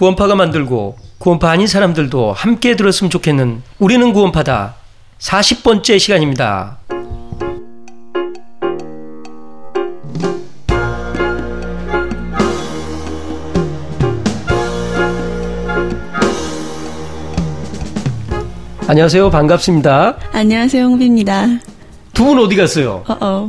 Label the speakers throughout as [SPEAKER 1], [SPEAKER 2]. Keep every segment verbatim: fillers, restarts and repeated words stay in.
[SPEAKER 1] 구원파가 만들고 구원파 아닌 사람들도 함께 들었으면 좋겠는 우리는 구원파다 사십 번째 시간입니다. 안녕하세요. 반갑습니다.
[SPEAKER 2] 안녕하세요. 홍비입니다.
[SPEAKER 1] 두 분 어디 갔어요?
[SPEAKER 2] 어어.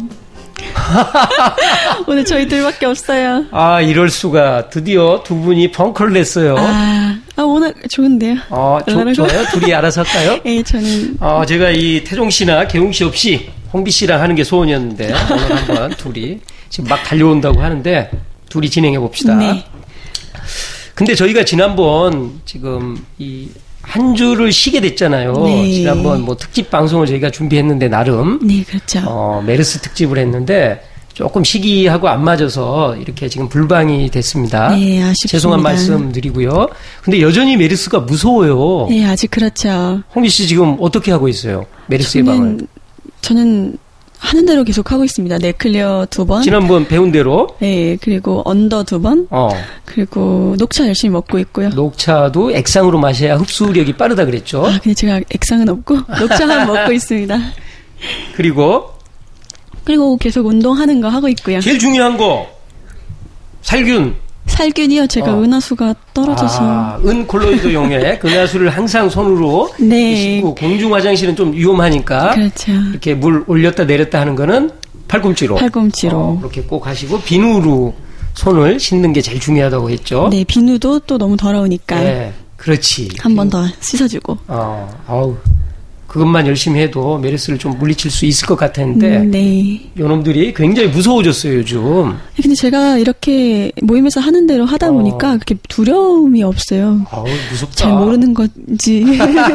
[SPEAKER 2] 오늘 저희 둘밖에 없어요.
[SPEAKER 1] 아, 이럴 수가. 드디어 두 분이 벙커를 냈어요.
[SPEAKER 2] 아, 아 오늘 좋은데요.
[SPEAKER 1] 아, 조, 좋아요? 둘이 알아서 할까요?
[SPEAKER 2] 네, 저는.
[SPEAKER 1] 아, 제가 이 태종 씨나 개웅 씨 없이 홍비 씨랑 하는 게 소원이었는데 오늘 한번 둘이 지금 막 달려온다고 하는데 둘이 진행해 봅시다.
[SPEAKER 2] 네.
[SPEAKER 1] 근데 저희가 지난번 지금 이 한 주를 쉬게 됐잖아요.
[SPEAKER 2] 네.
[SPEAKER 1] 지난번 뭐 특집 방송을 저희가 준비했는데 나름.
[SPEAKER 2] 네, 그렇죠.
[SPEAKER 1] 어, 메르스 특집을 했는데 조금 시기하고 안 맞아서 이렇게 지금 불방이 됐습니다.
[SPEAKER 2] 네, 아쉽습니다.
[SPEAKER 1] 죄송한 말씀 드리고요. 근데 여전히 메르스가 무서워요.
[SPEAKER 2] 네, 아직 그렇죠.
[SPEAKER 1] 홍비 씨 지금 어떻게 하고 있어요? 메르스 예방을.
[SPEAKER 2] 저는 하는 대로 계속 하고 있습니다. 네클리어 두 번.
[SPEAKER 1] 지난번 배운 대로.
[SPEAKER 2] 네, 그리고 언더 두 번.
[SPEAKER 1] 어.
[SPEAKER 2] 그리고 녹차 열심히 먹고 있고요.
[SPEAKER 1] 녹차도 액상으로 마셔야 흡수력이 빠르다 그랬죠.
[SPEAKER 2] 아, 근데 제가 액상은 없고 녹차만 먹고 있습니다.
[SPEAKER 1] 그리고
[SPEAKER 2] 그리고 계속 운동하는 거 하고 있고요.
[SPEAKER 1] 제일 중요한 거 살균.
[SPEAKER 2] 살균이요. 제가
[SPEAKER 1] 어.
[SPEAKER 2] 은하수가 떨어져서.
[SPEAKER 1] 아, 은콜로이드용의 은하수를 항상 손으로
[SPEAKER 2] 네.
[SPEAKER 1] 씻고 공중 화장실은 좀 위험하니까
[SPEAKER 2] 그렇죠.
[SPEAKER 1] 이렇게 물 올렸다 내렸다 하는 거는 팔꿈치로.
[SPEAKER 2] 팔꿈치로.
[SPEAKER 1] 어, 그렇게 꼭 하시고 비누로 손을 씻는 게 제일 중요하다고 했죠.
[SPEAKER 2] 네, 비누도 또 너무 더러우니까.
[SPEAKER 1] 네, 그렇지.
[SPEAKER 2] 한 번 더 씻어주고.
[SPEAKER 1] 어, 아우, 그것만 열심히 해도 메르스를 좀 물리칠 수 있을 것 같았는데,
[SPEAKER 2] 음, 네.
[SPEAKER 1] 요놈들이 굉장히 무서워졌어요, 요즘.
[SPEAKER 2] 근데 제가 이렇게 모임에서 하는 대로 하다 보니까
[SPEAKER 1] 어.
[SPEAKER 2] 그렇게 두려움이 없어요.
[SPEAKER 1] 아우, 무섭다.
[SPEAKER 2] 잘 모르는 건지.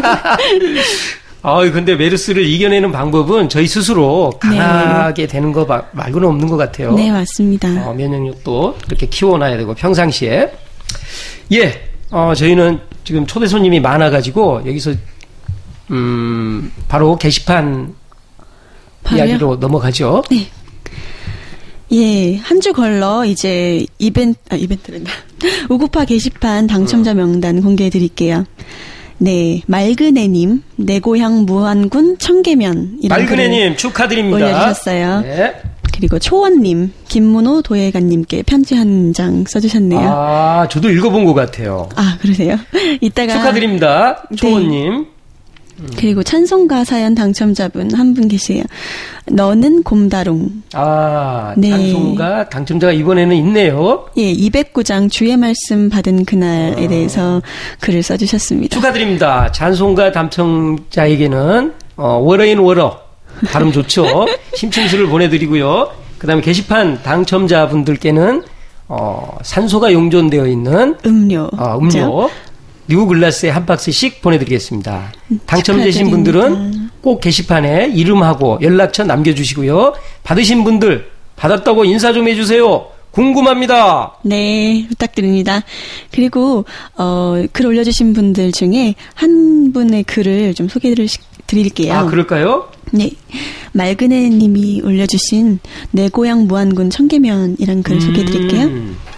[SPEAKER 1] 아유, 근데 메르스를 이겨내는 방법은 저희 스스로 강하게 네. 되는 거 말고는 없는 것 같아요.
[SPEAKER 2] 네, 맞습니다.
[SPEAKER 1] 어, 면역력도 그렇게 키워놔야 되고, 평상시에. 예, 어, 저희는 지금 초대 손님이 많아가지고, 여기서, 음, 바로 게시판 바로요? 이야기로 넘어가죠.
[SPEAKER 2] 네. 예, 한 주 걸러 이제 이벤트, 아, 이벤트랜다. 우구파 게시판 당첨자 명단 공개해 드릴게요. 네, 말그네님, 내 고향 무안군 청계면.
[SPEAKER 1] 말그네님 축하드립니다.
[SPEAKER 2] 올려주셨어요.
[SPEAKER 1] 네.
[SPEAKER 2] 그리고 초원님, 김문호 도예관님께 편지 한 장 써주셨네요.
[SPEAKER 1] 아, 저도 읽어본 것 같아요.
[SPEAKER 2] 아, 그러세요? 이따가.
[SPEAKER 1] 축하드립니다. 초원님.
[SPEAKER 2] 네. 그리고 찬송가 사연 당첨자분 한 분 계세요. 너는 곰다룽.
[SPEAKER 1] 아,
[SPEAKER 2] 네.
[SPEAKER 1] 찬송가 당첨자가 이번에는 있네요.
[SPEAKER 2] 예, 이백구 장 주의 말씀 받은 그날에 아. 대해서 글을 써주셨습니다.
[SPEAKER 1] 축하드립니다. 찬송가 당첨자에게는 어, 워러인 워러 발음 좋죠. 심층수를 보내드리고요. 그 다음에 게시판 당첨자분들께는 어, 산소가 용존되어 있는
[SPEAKER 2] 음료.
[SPEAKER 1] 어, 음료. 그렇죠? 뉴글라스에 한 박스씩 보내드리겠습니다. 당첨되신 분들은 꼭 게시판에 이름하고 연락처 남겨주시고요. 받으신 분들 받았다고 인사 좀 해주세요. 궁금합니다.
[SPEAKER 2] 네, 부탁드립니다. 그리고 어, 글 올려주신 분들 중에 한 분의 글을 좀 소개를 드릴게요.
[SPEAKER 1] 아, 그럴까요?
[SPEAKER 2] 네, 말그네 님이 올려주신 내 고향 무안군 청계면이란 글을 음. 소개해드릴게요.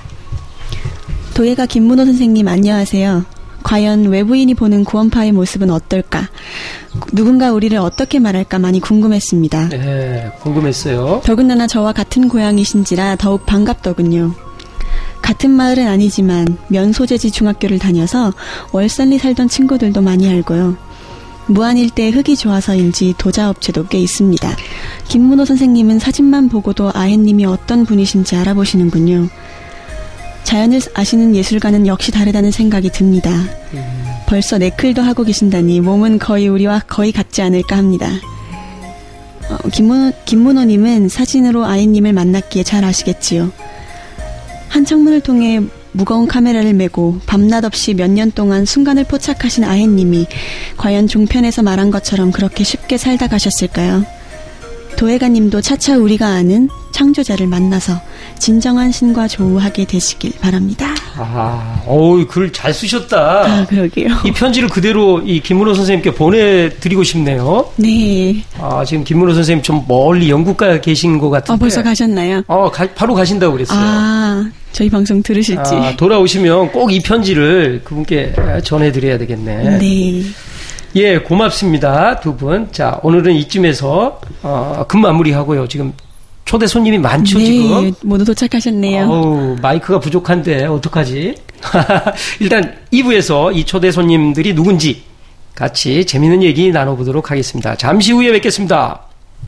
[SPEAKER 2] 도예가 김문호 선생님 안녕하세요. 과연 외부인이 보는 구원파의 모습은 어떨까? 누군가 우리를 어떻게 말할까 많이 궁금했습니다.
[SPEAKER 1] 네, 궁금했어요.
[SPEAKER 2] 더군다나 저와 같은 고향이신지라 더욱 반갑더군요. 같은 마을은 아니지만 면소재지 중학교를 다녀서 월산리 살던 친구들도 많이 알고요. 무안 일대에 흙이 좋아서인지 도자업체도 꽤 있습니다. 김문호 선생님은 사진만 보고도 아햇님이 어떤 분이신지 알아보시는군요. 자연을 아시는 예술가는 역시 다르다는 생각이 듭니다. 음. 벌써 네클도 하고 계신다니 몸은 거의 우리와 거의 같지 않을까 합니다. 어, 김문호, 김문호님은 사진으로 아이님을 만났기에 잘 아시겠지요. 한 창문을 통해 무거운 카메라를 메고 밤낮 없이 몇 년 동안 순간을 포착하신 아이님이 과연 종편에서 말한 것처럼 그렇게 쉽게 살다 가셨을까요? 도예가님도 차차 우리가 아는 창조자를 만나서 진정한 신과 조우하게 되시길 바랍니다.
[SPEAKER 1] 아, 어우, 글 잘 쓰셨다.
[SPEAKER 2] 아, 그러게요.
[SPEAKER 1] 이 편지를 그대로 이 김문호 선생님께 보내드리고 싶네요.
[SPEAKER 2] 네.
[SPEAKER 1] 아, 지금 김문호 선생님 좀 멀리 영국가 계신 것 같은데.
[SPEAKER 2] 아, 벌써 가셨나요?
[SPEAKER 1] 어, 가, 바로 가신다고 그랬어요.
[SPEAKER 2] 아, 저희 방송 들으실지.
[SPEAKER 1] 아, 돌아오시면 꼭 이 편지를 그분께 전해드려야 되겠네.
[SPEAKER 2] 네.
[SPEAKER 1] 예, 고맙습니다. 두 분. 자, 오늘은 이쯤에서, 어, 금 마무리하고요. 지금 초대 손님이 많죠,
[SPEAKER 2] 네,
[SPEAKER 1] 지금?
[SPEAKER 2] 모두 도착하셨네요.
[SPEAKER 1] 어우, 마이크가 부족한데, 어떡하지? 일단 이 부에서 이 초대 손님들이 누군지 같이 재미있는 얘기 나눠보도록 하겠습니다. 잠시 후에 뵙겠습니다.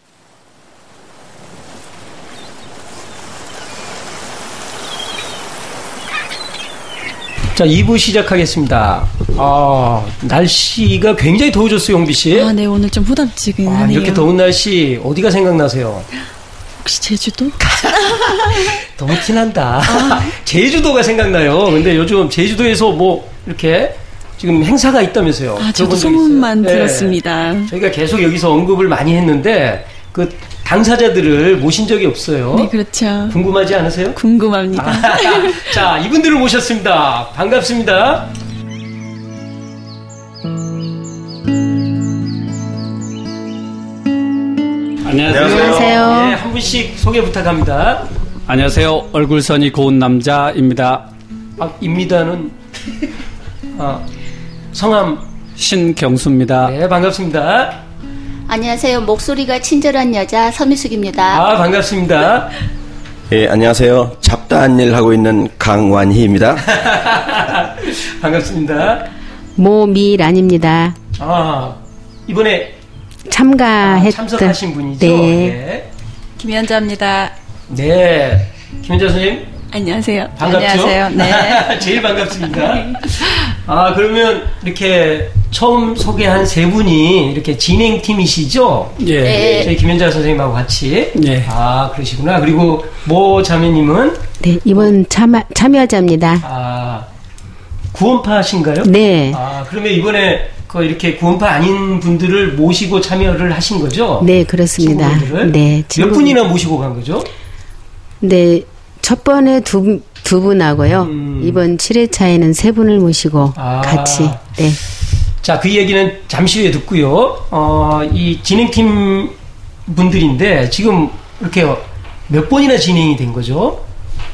[SPEAKER 1] 자, 이 부 시작하겠습니다. 아, 날씨가 굉장히 더워졌어요, 용비 씨.
[SPEAKER 2] 아, 네, 오늘 좀 후덥지근하네요.
[SPEAKER 1] 아, 이렇게 더운 날씨 어디가 생각나세요?
[SPEAKER 2] 혹시 제주도?
[SPEAKER 1] 너무 티난다.
[SPEAKER 2] 아.
[SPEAKER 1] 제주도가 생각나요. 근데 요즘 제주도에서 뭐 이렇게 지금 행사가 있다면서요.
[SPEAKER 2] 아, 저도
[SPEAKER 1] 들어본 적
[SPEAKER 2] 소문만
[SPEAKER 1] 있어요?
[SPEAKER 2] 들었습니다.
[SPEAKER 1] 네. 저희가 계속 여기서 언급을 많이 했는데 그 당사자들을 모신 적이 없어요.
[SPEAKER 2] 네, 그렇죠.
[SPEAKER 1] 궁금하지 않으세요?
[SPEAKER 2] 궁금합니다.
[SPEAKER 1] 아, 자, 이분들을 모셨습니다. 반갑습니다.
[SPEAKER 3] 안녕하세요.
[SPEAKER 4] 안녕하세요.
[SPEAKER 1] 네, 한 분씩 소개 부탁합니다.
[SPEAKER 3] 안녕하세요. 얼굴선이 고운 남자입니다.
[SPEAKER 1] 아, 입니다는 아, 성함.
[SPEAKER 3] 신경수입니다.
[SPEAKER 1] 네, 반갑습니다.
[SPEAKER 4] 안녕하세요. 목소리가 친절한 여자 서미숙입니다.
[SPEAKER 1] 아, 반갑습니다.
[SPEAKER 5] 예, 안녕하세요. 잡다한 일 하고 있는 강완희입니다.
[SPEAKER 1] 반갑습니다.
[SPEAKER 6] 모미란입니다.
[SPEAKER 1] 아, 이번에
[SPEAKER 6] 참가했던
[SPEAKER 1] 아, 참석하신 분이죠?
[SPEAKER 6] 네.
[SPEAKER 1] 네.
[SPEAKER 7] 김연자입니다.
[SPEAKER 1] 네. 김현자 선생님,
[SPEAKER 2] 안녕하세요.
[SPEAKER 1] 반갑죠?
[SPEAKER 7] 안녕하세요. 네.
[SPEAKER 1] 제일 반갑습니다. 아, 그러면 이렇게 처음 소개한 세 분이 이렇게 진행팀이시죠?
[SPEAKER 3] 예.
[SPEAKER 4] 네.
[SPEAKER 1] 저희 김현자 선생님하고 같이.
[SPEAKER 3] 예.
[SPEAKER 1] 아, 그러시구나. 그리고 모 자매님은
[SPEAKER 6] 네, 이번 참여, 참여자입니다.
[SPEAKER 1] 아, 구원파신가요?
[SPEAKER 6] 네.
[SPEAKER 1] 아, 그러면 이번에 그 이렇게 구원파 아닌 분들을 모시고 참여를 하신 거죠?
[SPEAKER 6] 네, 그렇습니다.
[SPEAKER 1] 친구분들을?
[SPEAKER 6] 네,
[SPEAKER 1] 몇
[SPEAKER 6] 친구-
[SPEAKER 1] 분이나 모시고 간 거죠?
[SPEAKER 6] 네, 첫 번에 두, 두 분하고요.
[SPEAKER 1] 음.
[SPEAKER 6] 이번 칠 회차에는 세 분을 모시고
[SPEAKER 1] 아.
[SPEAKER 6] 같이, 네.
[SPEAKER 1] 자, 그 얘기는 잠시 후에 듣고요. 어, 이 진행팀 분들인데 지금 이렇게 몇 번이나 진행이 된 거죠?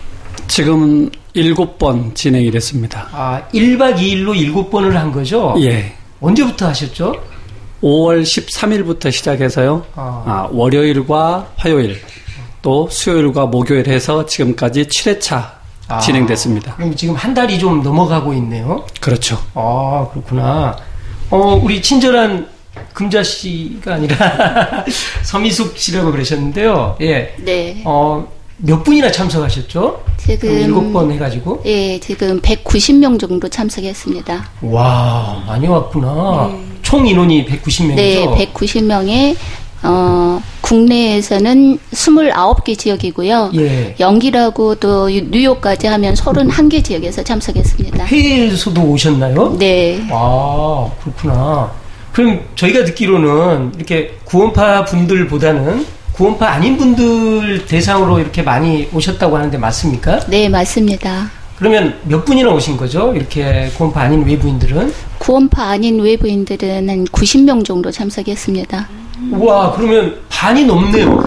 [SPEAKER 3] 지금은 일곱 번 진행이 됐습니다.
[SPEAKER 1] 아, 일 박 이 일로 일곱 번을 한 거죠?
[SPEAKER 3] 예.
[SPEAKER 1] 언제부터 하셨죠?
[SPEAKER 3] 오월 십삼일부터 시작해서요.
[SPEAKER 1] 아.
[SPEAKER 3] 아, 월요일과 화요일, 또 수요일과 목요일 해서 지금까지 칠 회차
[SPEAKER 1] 아,
[SPEAKER 3] 진행됐습니다.
[SPEAKER 1] 그럼 지금 한 달이 좀 넘어가고 있네요.
[SPEAKER 3] 그렇죠.
[SPEAKER 1] 아, 그렇구나. 어, 우리 친절한 금자 씨가 아니라 서미숙 씨라고 그러셨는데요. 예.
[SPEAKER 4] 네.
[SPEAKER 1] 어, 몇 분이나 참석하셨죠?
[SPEAKER 4] 지금
[SPEAKER 1] 일곱 번 해가지고.
[SPEAKER 4] 예, 지금 백구십 명 정도 참석했습니다.
[SPEAKER 1] 와, 많이 왔구나. 총 인원이 백구십 명이죠?
[SPEAKER 4] 네, 백구십 명에 어, 국내에서는 스물아홉 개 지역이고요.
[SPEAKER 1] 예.
[SPEAKER 4] 연기라고 또 뉴욕까지 하면 서른한 개 지역에서 참석했습니다.
[SPEAKER 1] 해외에서도 오셨나요?
[SPEAKER 4] 네.
[SPEAKER 1] 아, 그렇구나. 그럼 저희가 듣기로는 이렇게 구원파 분들보다는 구원파 아닌 분들 대상으로 이렇게 많이 오셨다고 하는데 맞습니까?
[SPEAKER 4] 네, 맞습니다.
[SPEAKER 1] 그러면 몇 분이나 오신 거죠? 이렇게 구원파 아닌 외부인들은?
[SPEAKER 4] 구원파 아닌 외부인들은 한 구십 명 정도 참석했습니다.
[SPEAKER 1] 우와, 그러면 반이 넘네요.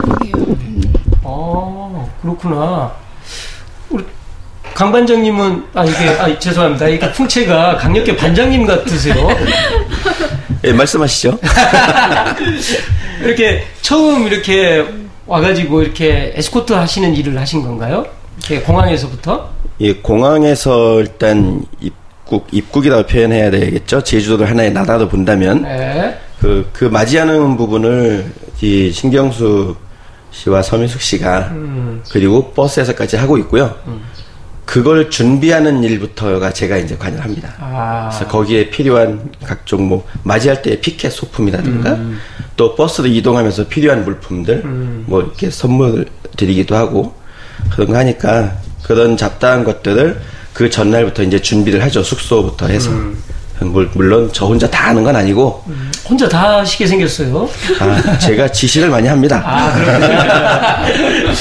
[SPEAKER 1] 아, 그렇구나. 우리 강 반장님은, 아, 이게, 아, 죄송합니다. 이게 풍채가 강력계 반장님 같으세요.
[SPEAKER 5] 예, 말씀하시죠.
[SPEAKER 1] 이렇게 처음 이렇게 와가지고 이렇게 에스코트 하시는 일을 하신 건가요? 이렇게 공항에서부터?
[SPEAKER 5] 예, 공항에서 일단 입국, 입국이라고 표현해야 되겠죠. 제주도를 하나의 나라로 본다면.
[SPEAKER 1] 네.
[SPEAKER 5] 그, 그 맞이하는 부분을 이 신경수 씨와 서민숙 씨가
[SPEAKER 1] 음.
[SPEAKER 5] 그리고 버스에서까지 하고 있고요. 그걸 준비하는 일부터가 제가 이제 관여를 합니다.
[SPEAKER 1] 아.
[SPEAKER 5] 그래서 거기에 필요한 각종 뭐 맞이할 때의 피켓 소품이라든가
[SPEAKER 1] 음.
[SPEAKER 5] 또 버스로 이동하면서 필요한 물품들
[SPEAKER 1] 음.
[SPEAKER 5] 뭐 이렇게 선물 드리기도 하고 그런 거 하니까 그런 잡다한 것들을 그 전날부터 이제 준비를 하죠. 숙소부터 해서.
[SPEAKER 1] 음.
[SPEAKER 5] 물- 물론 저 혼자 다 하는 건 아니고
[SPEAKER 1] 혼자 다 하시게 생겼어요.
[SPEAKER 5] 아, 제가 지시를 많이 합니다.
[SPEAKER 1] 아, 그렇군요.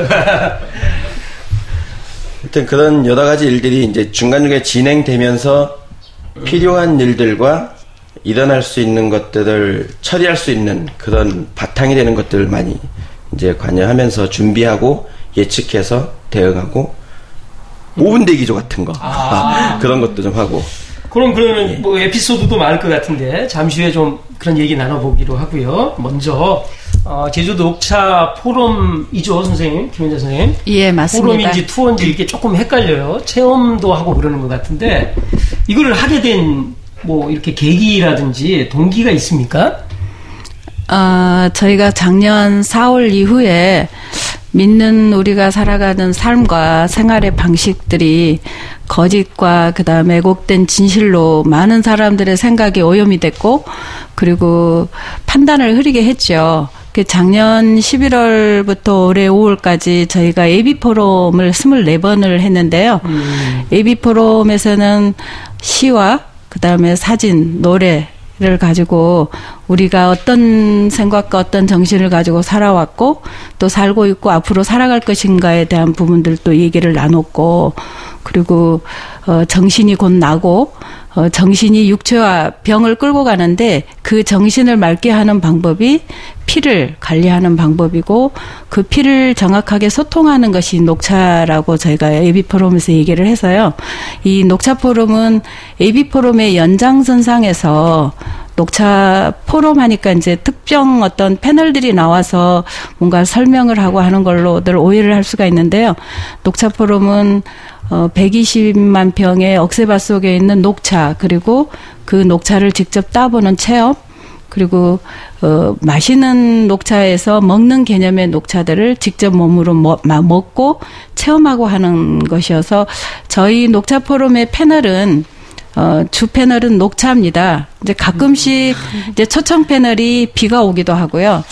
[SPEAKER 5] 하여튼 그런 여러 가지 일들이 이제 중간중간에 진행되면서 필요한 일들과 일어날 수 있는 것들을 처리할 수 있는 그런 바탕이 되는 것들을 많이 이제 관여하면서 준비하고 예측해서 대응하고 오 분 대기조 같은 거.
[SPEAKER 1] 아.
[SPEAKER 5] 그런 것도 좀 하고.
[SPEAKER 1] 그럼 그러면 뭐 에피소드도 많을 것 같은데 잠시 후에 좀 그런 얘기 나눠보기로 하고요. 먼저 어, 제주도 녹차 포럼이죠, 선생님, 김현자 선생님.
[SPEAKER 7] 예, 맞습니다.
[SPEAKER 1] 포럼인지 투어인지 이렇게 조금 헷갈려요. 체험도 하고 그러는 것 같은데 이거를 하게 된 뭐 이렇게 계기라든지 동기가 있습니까?
[SPEAKER 7] 어, 저희가 작년 사월 이후에 믿는 우리가 살아가는 삶과 생활의 방식들이 거짓과 그다음에 왜곡된 진실로 많은 사람들의 생각이 오염이 됐고 그리고 판단을 흐리게 했죠. 작년 십일월부터 올해 오월까지 저희가 에이비 포럼을 이십사 번을 했는데요. 음. 에이비 포럼에서는 시와 그다음에 사진, 노래를 가지고 우리가 어떤 생각과 어떤 정신을 가지고 살아왔고 또 살고 있고 앞으로 살아갈 것인가에 대한 부분들도 얘기를 나눴고 그리고 어, 정신이 곧 나고 어, 정신이 육체와 병을 끌고 가는데 그 정신을 맑게 하는 방법이 피를 관리하는 방법이고 그 피를 정확하게 소통하는 것이 녹차라고 저희가 에이비 포럼에서 얘기를 해서요. 이 녹차 포럼은 에이비 포럼의 연장선상에서 녹차 포럼 하니까 이제 특정 어떤 패널들이 나와서 뭔가 설명을 하고 하는 걸로들 오해를 할 수가 있는데요. 녹차 포럼은 어, 백이십만 평의 억새밭 속에 있는 녹차, 그리고 그 녹차를 직접 따보는 체험, 그리고 어, 마시는 녹차에서 먹는 개념의 녹차들을 직접 몸으로 먹, 먹고 체험하고 하는 것이어서 저희 녹차 포럼의 패널은 어, 주 패널은 녹차입니다. 이제 가끔씩 이제 초청 패널이 비가 오기도 하고요.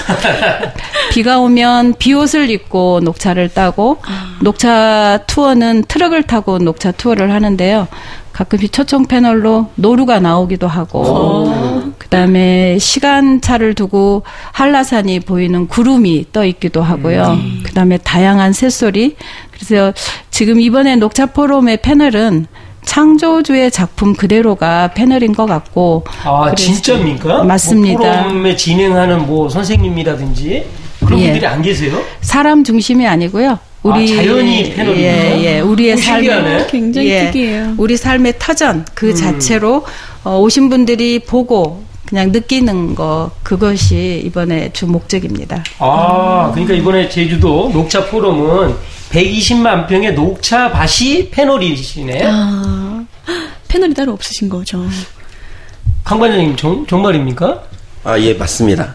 [SPEAKER 7] 비가 오면 비옷을 입고 녹차를 따고, 녹차 투어는 트럭을 타고 녹차 투어를 하는데요. 가끔씩 초청 패널로 노루가 나오기도 하고, 그 다음에 시간차를 두고 한라산이 보이는 구름이 떠 있기도 하고요. 음. 그 다음에 다양한 새소리. 그래서 지금 이번에 녹차 포럼의 패널은 창조주의 작품 그대로가 패널인 것 같고.
[SPEAKER 1] 아, 진짜입니까?
[SPEAKER 7] 맞습니다.
[SPEAKER 1] 뭐 포럼에 진행하는 뭐 선생님이라든지 그런
[SPEAKER 7] 예.
[SPEAKER 1] 분들이 안 계세요?
[SPEAKER 7] 사람 중심이 아니고요. 우리
[SPEAKER 1] 아, 자연이 패널입니까?
[SPEAKER 7] 예, 예. 우리의 삶의
[SPEAKER 2] 굉장히
[SPEAKER 7] 예,
[SPEAKER 2] 특이해요.
[SPEAKER 7] 우리 삶의 터전 그
[SPEAKER 1] 음.
[SPEAKER 7] 자체로 어, 오신 분들이 보고 그냥 느끼는 거, 그것이 이번에 주 목적입니다.
[SPEAKER 1] 아, 그러니까 이번에 제주도 녹차 포럼은 백이십만 평의 녹차 밭이 패널이시네.
[SPEAKER 2] 아, 패널이 따로 없으신 거죠.
[SPEAKER 1] 강 반장님, 정, 정말입니까?
[SPEAKER 5] 아, 예, 맞습니다.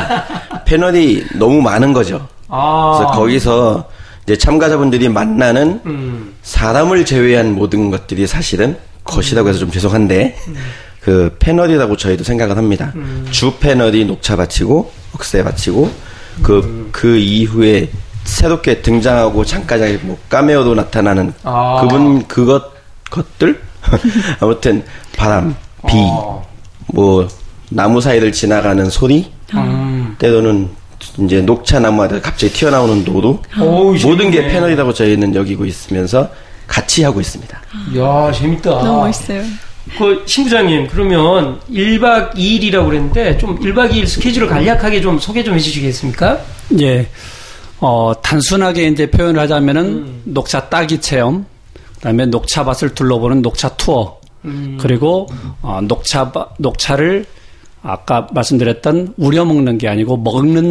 [SPEAKER 5] 패널이 너무 많은 거죠.
[SPEAKER 1] 아.
[SPEAKER 5] 그래서 거기서 이제 참가자분들이 만나는
[SPEAKER 1] 음.
[SPEAKER 5] 사람을 제외한 모든 것들이 사실은 것이라고 해서 좀 죄송한데, 음. 그 패널이라고 저희도 생각을 합니다. 음. 주 패널이 녹차밭이고 억새밭이고 그, 음. 그 이후에 새롭게 등장하고 잠깐 뭐 까메오도 나타나는
[SPEAKER 1] 아.
[SPEAKER 5] 그분 그것 것들 아무튼 바람, 비,
[SPEAKER 1] 아.
[SPEAKER 5] 뭐 나무 사이를 지나가는 소리,
[SPEAKER 1] 음.
[SPEAKER 5] 때로는 이제 녹차 나무가 갑자기 튀어나오는 노루,
[SPEAKER 1] 오,
[SPEAKER 5] 모든 게
[SPEAKER 1] 재밌네.
[SPEAKER 5] 패널이라고 저희는 여기고 있으면서 같이 하고 있습니다.
[SPEAKER 1] 이야, 재밌다.
[SPEAKER 2] 너무 멋있어요.
[SPEAKER 1] 그, 신부장님, 그러면 일 박 이 일이라고 그랬는데, 좀 일 박 이 일 스케줄을 간략하게 좀 소개 좀 해주시겠습니까?
[SPEAKER 3] 예. 어, 단순하게 이제 표현을 하자면은
[SPEAKER 1] 음.
[SPEAKER 3] 녹차 따기 체험, 그 다음에 녹차밭을 둘러보는 녹차 투어,
[SPEAKER 1] 음.
[SPEAKER 3] 그리고 어, 녹차, 녹차를 아까 말씀드렸던 우려 먹는 게 아니고 먹는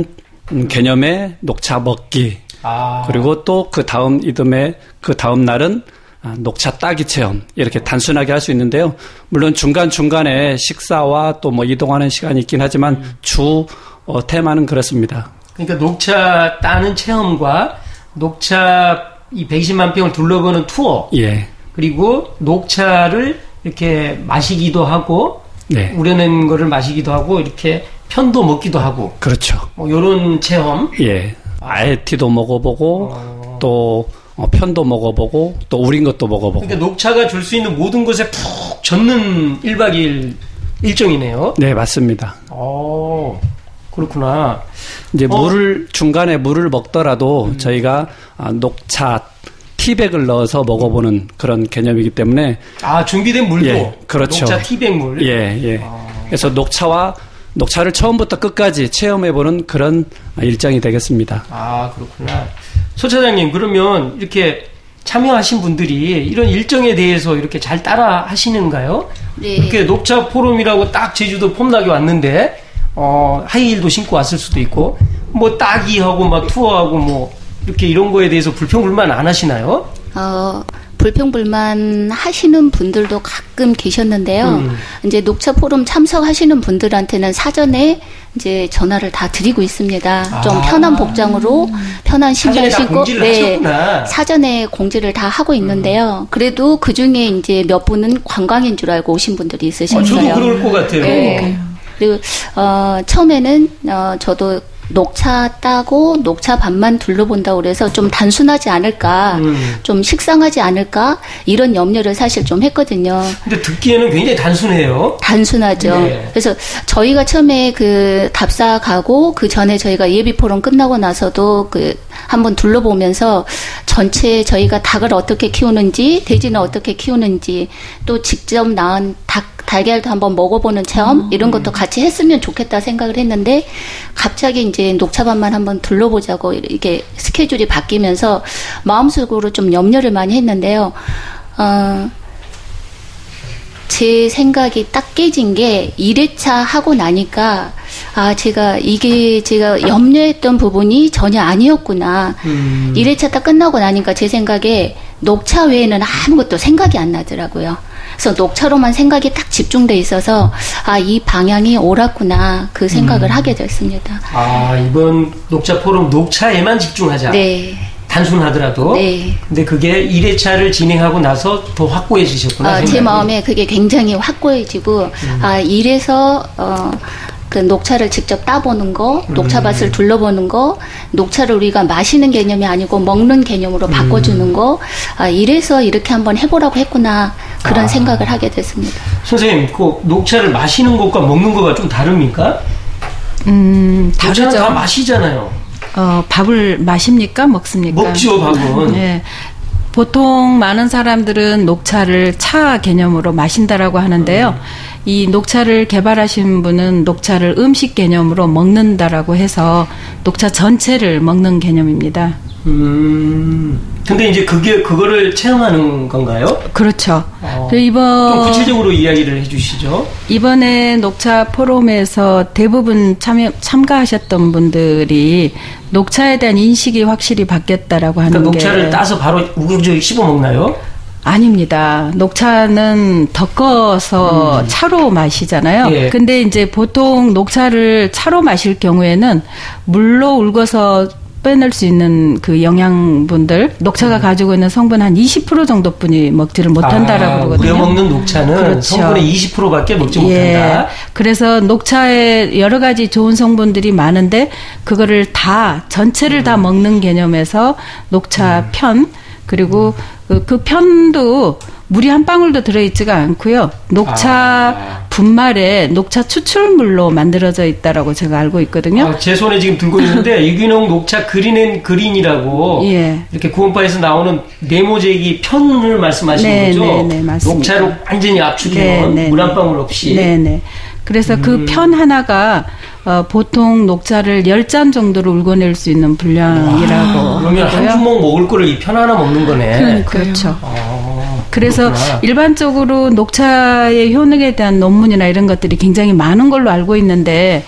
[SPEAKER 3] 개념의 녹차 먹기.
[SPEAKER 1] 아.
[SPEAKER 3] 그리고 또 그 다음 이듬해 그 다음 날은 녹차 따기 체험, 이렇게 단순하게 할 수 있는데요. 물론 중간중간에 식사와 또 뭐 이동하는 시간이 있긴 하지만
[SPEAKER 1] 음.
[SPEAKER 3] 주 어, 테마는 그렇습니다.
[SPEAKER 1] 그러니까 녹차 따는 체험과 녹차 이 백이십만 평을 둘러보는 투어.
[SPEAKER 3] 예.
[SPEAKER 1] 그리고 녹차를 이렇게 마시기도 하고,
[SPEAKER 3] 네.
[SPEAKER 1] 우려낸 거를 마시기도 하고, 이렇게 편도 먹기도 하고.
[SPEAKER 3] 그렇죠.
[SPEAKER 1] 뭐, 요런 체험.
[SPEAKER 3] 예. 아에티도 먹어보고,
[SPEAKER 1] 어.
[SPEAKER 3] 또, 어, 편도 먹어보고, 또 우린 것도 먹어보고.
[SPEAKER 1] 그러니까 녹차가 줄 수 있는 모든 것에 푹 젖는 일 박 이 일 일정이네요.
[SPEAKER 3] 네, 맞습니다.
[SPEAKER 1] 어, 그렇구나.
[SPEAKER 3] 이제
[SPEAKER 1] 어.
[SPEAKER 3] 물을, 중간에 물을 먹더라도 음. 저희가 아, 녹차 티백을 넣어서 먹어보는 그런 개념이기 때문에.
[SPEAKER 1] 아, 준비된 물도.
[SPEAKER 3] 예, 그렇죠.
[SPEAKER 1] 녹차 티백물.
[SPEAKER 3] 예, 예.
[SPEAKER 1] 아.
[SPEAKER 3] 그래서 녹차와, 녹차를 처음부터 끝까지 체험해보는 그런 일정이 되겠습니다.
[SPEAKER 1] 아, 그렇구나. 소 차장님, 그러면 이렇게 참여하신 분들이 이런 일정에 대해서 이렇게 잘 따라 하시는가요?
[SPEAKER 4] 네.
[SPEAKER 1] 이렇게 녹차 포럼이라고 딱 제주도 폼나게 왔는데, 어, 하이힐도 신고 왔을 수도 있고, 뭐 따기하고 막 투어하고 뭐, 이렇게 이런 거에 대해서 불평불만 안 하시나요?
[SPEAKER 4] 어, 불평불만 하시는 분들도 가끔 계셨는데요.
[SPEAKER 1] 음.
[SPEAKER 4] 이제 녹차 포럼 참석하시는 분들한테는 사전에 이제 전화를 다 드리고 있습니다.
[SPEAKER 1] 아.
[SPEAKER 4] 좀 편한 복장으로 편한 신발
[SPEAKER 1] 사전에 다
[SPEAKER 4] 신고
[SPEAKER 1] 공지를 하셨구나.
[SPEAKER 4] 사전에 공지를 다 하고 있는데요.
[SPEAKER 1] 음.
[SPEAKER 4] 그래도 그 중에 이제 몇 분은 관광인 줄 알고 오신 분들이
[SPEAKER 1] 어,
[SPEAKER 4] 있으셨어요.
[SPEAKER 1] 저도 그럴 것 같아요.
[SPEAKER 4] 네. 그리고 어, 처음에는 어, 저도 녹차 따고 녹차 밭만 둘러본다고 그래서 좀 단순하지 않을까,
[SPEAKER 1] 음.
[SPEAKER 4] 좀 식상하지 않을까 이런 염려를 사실 좀 했거든요.
[SPEAKER 1] 근데 듣기에는 굉장히 단순해요.
[SPEAKER 4] 단순하죠.
[SPEAKER 1] 네.
[SPEAKER 4] 그래서 저희가 처음에 그 답사 가고 그 전에 저희가 예비 포럼 끝나고 나서도 그 한번 둘러보면서 전체 저희가 닭을 어떻게 키우는지, 돼지는 어떻게 키우는지, 또 직접 낳은 닭 달걀도 한번 먹어보는 체험
[SPEAKER 1] 음.
[SPEAKER 4] 이런 것도 같이 했으면 좋겠다 생각을 했는데 갑자기 이제 녹차밭만 한번 둘러보자고 이렇게 스케줄이 바뀌면서 마음속으로 좀 염려를 많이 했는데요. 어, 제 생각이 딱 깨진 게 일 회차 하고 나니까 아 제가 이게 제가 염려했던 부분이 전혀 아니었구나.
[SPEAKER 1] 음.
[SPEAKER 4] 일 회차 딱 끝나고 나니까 제 생각에 녹차 외에는 아무것도 생각이 안 나더라고요. 그래서 녹차로만 생각이 딱 집중돼 있어서 아 이 방향이 옳았구나 그 생각을
[SPEAKER 1] 음.
[SPEAKER 4] 하게 됐습니다.
[SPEAKER 1] 아, 이번 녹차 포럼 녹차에만 집중하자.
[SPEAKER 4] 네.
[SPEAKER 1] 단순하더라도.
[SPEAKER 4] 네.
[SPEAKER 1] 근데 그게 일 회차를 진행하고 나서 더 확고해지셨구나.
[SPEAKER 4] 어, 제
[SPEAKER 1] 생각이.
[SPEAKER 4] 마음에 그게 굉장히 확고해지고
[SPEAKER 1] 음.
[SPEAKER 4] 아 이래서 어, 그 녹차를 직접 따보는 거, 녹차밭을
[SPEAKER 1] 음.
[SPEAKER 4] 둘러보는 거, 녹차를 우리가 마시는 개념이 아니고 먹는 개념으로
[SPEAKER 1] 음.
[SPEAKER 4] 바꿔주는 거, 아 이래서 이렇게 한번 해보라고 했구나 그런
[SPEAKER 1] 아.
[SPEAKER 4] 생각을 하게 됐습니다.
[SPEAKER 1] 선생님, 그 녹차를 마시는 것과 먹는 거가 좀 다릅니까?
[SPEAKER 7] 음,
[SPEAKER 1] 녹차는
[SPEAKER 7] 다르죠.
[SPEAKER 1] 다 마시잖아요.
[SPEAKER 7] 어, 밥을 마십니까? 먹습니까?
[SPEAKER 1] 먹죠, 밥은.
[SPEAKER 7] 네. 보통 많은 사람들은 녹차를 차 개념으로 마신다라고 하는데요.
[SPEAKER 1] 음.
[SPEAKER 7] 이 녹차를 개발하신 분은 녹차를 음식 개념으로 먹는다라고 해서 녹차 전체를 먹는 개념입니다.
[SPEAKER 1] 음. 근데 이제 그게 그거를 체험하는 건가요?
[SPEAKER 7] 그렇죠.
[SPEAKER 1] 어.
[SPEAKER 7] 그리고 이번
[SPEAKER 1] 좀 구체적으로 이야기를 해주시죠.
[SPEAKER 7] 이번에 녹차 포럼에서 대부분 참여, 참가하셨던 분들이 녹차에 대한 인식이 확실히 바뀌었다라고 하는
[SPEAKER 1] 그러니까
[SPEAKER 7] 게
[SPEAKER 1] 녹차를 따서 바로 우글우글 씹어 먹나요?
[SPEAKER 7] 아닙니다. 녹차는 덮어서
[SPEAKER 1] 음.
[SPEAKER 7] 차로 마시잖아요.
[SPEAKER 1] 예.
[SPEAKER 7] 근데 이제 보통 녹차를 차로 마실 경우에는 물로 울궈서 빼낼 수 있는 그 영양분들, 녹차가
[SPEAKER 1] 음.
[SPEAKER 7] 가지고 있는 성분 한 이십 퍼센트 정도뿐이 먹지를 못한다라고
[SPEAKER 1] 아,
[SPEAKER 7] 그러거든요.
[SPEAKER 1] 우려먹는 녹차는
[SPEAKER 7] 그렇죠.
[SPEAKER 1] 성분의 이십 퍼센트밖에 먹지
[SPEAKER 7] 예.
[SPEAKER 1] 못한다.
[SPEAKER 7] 그래서 녹차에 여러 가지 좋은 성분들이 많은데 그거를 다 전체를
[SPEAKER 1] 음.
[SPEAKER 7] 다 먹는 개념에서 녹차
[SPEAKER 1] 음.
[SPEAKER 7] 편 그리고 그, 그 편도 물이 한 방울도 들어있지가 않고요. 녹차
[SPEAKER 1] 아.
[SPEAKER 7] 분말에 녹차 추출물로 만들어져 있다라고 제가 알고 있거든요.
[SPEAKER 1] 아, 제 손에 지금 들고 있는데 유기농 녹차 그린앤 그린이라고
[SPEAKER 7] 예.
[SPEAKER 1] 이렇게 구원파에서 나오는 네모제기 편을 말씀하시는
[SPEAKER 7] 네,
[SPEAKER 1] 거죠?
[SPEAKER 7] 네, 네, 맞습니다.
[SPEAKER 1] 녹차로 완전히 압축해놓은
[SPEAKER 7] 네, 네,
[SPEAKER 1] 물 한
[SPEAKER 7] 네.
[SPEAKER 1] 방울 없이.
[SPEAKER 7] 네네. 그래서
[SPEAKER 1] 음.
[SPEAKER 7] 그 편 하나가 어, 보통 녹차를 열 잔 정도로 울궈낼 수 있는 분량이라고
[SPEAKER 1] 아, 그러면 한
[SPEAKER 7] 하고요.
[SPEAKER 1] 주먹 먹을 거를 이 편 하나 먹는 거네.
[SPEAKER 7] 그렇죠.
[SPEAKER 1] 아,
[SPEAKER 7] 그래서
[SPEAKER 1] 그렇구나.
[SPEAKER 7] 일반적으로 녹차의 효능에 대한 논문이나 이런 것들이 굉장히 많은 걸로 알고 있는데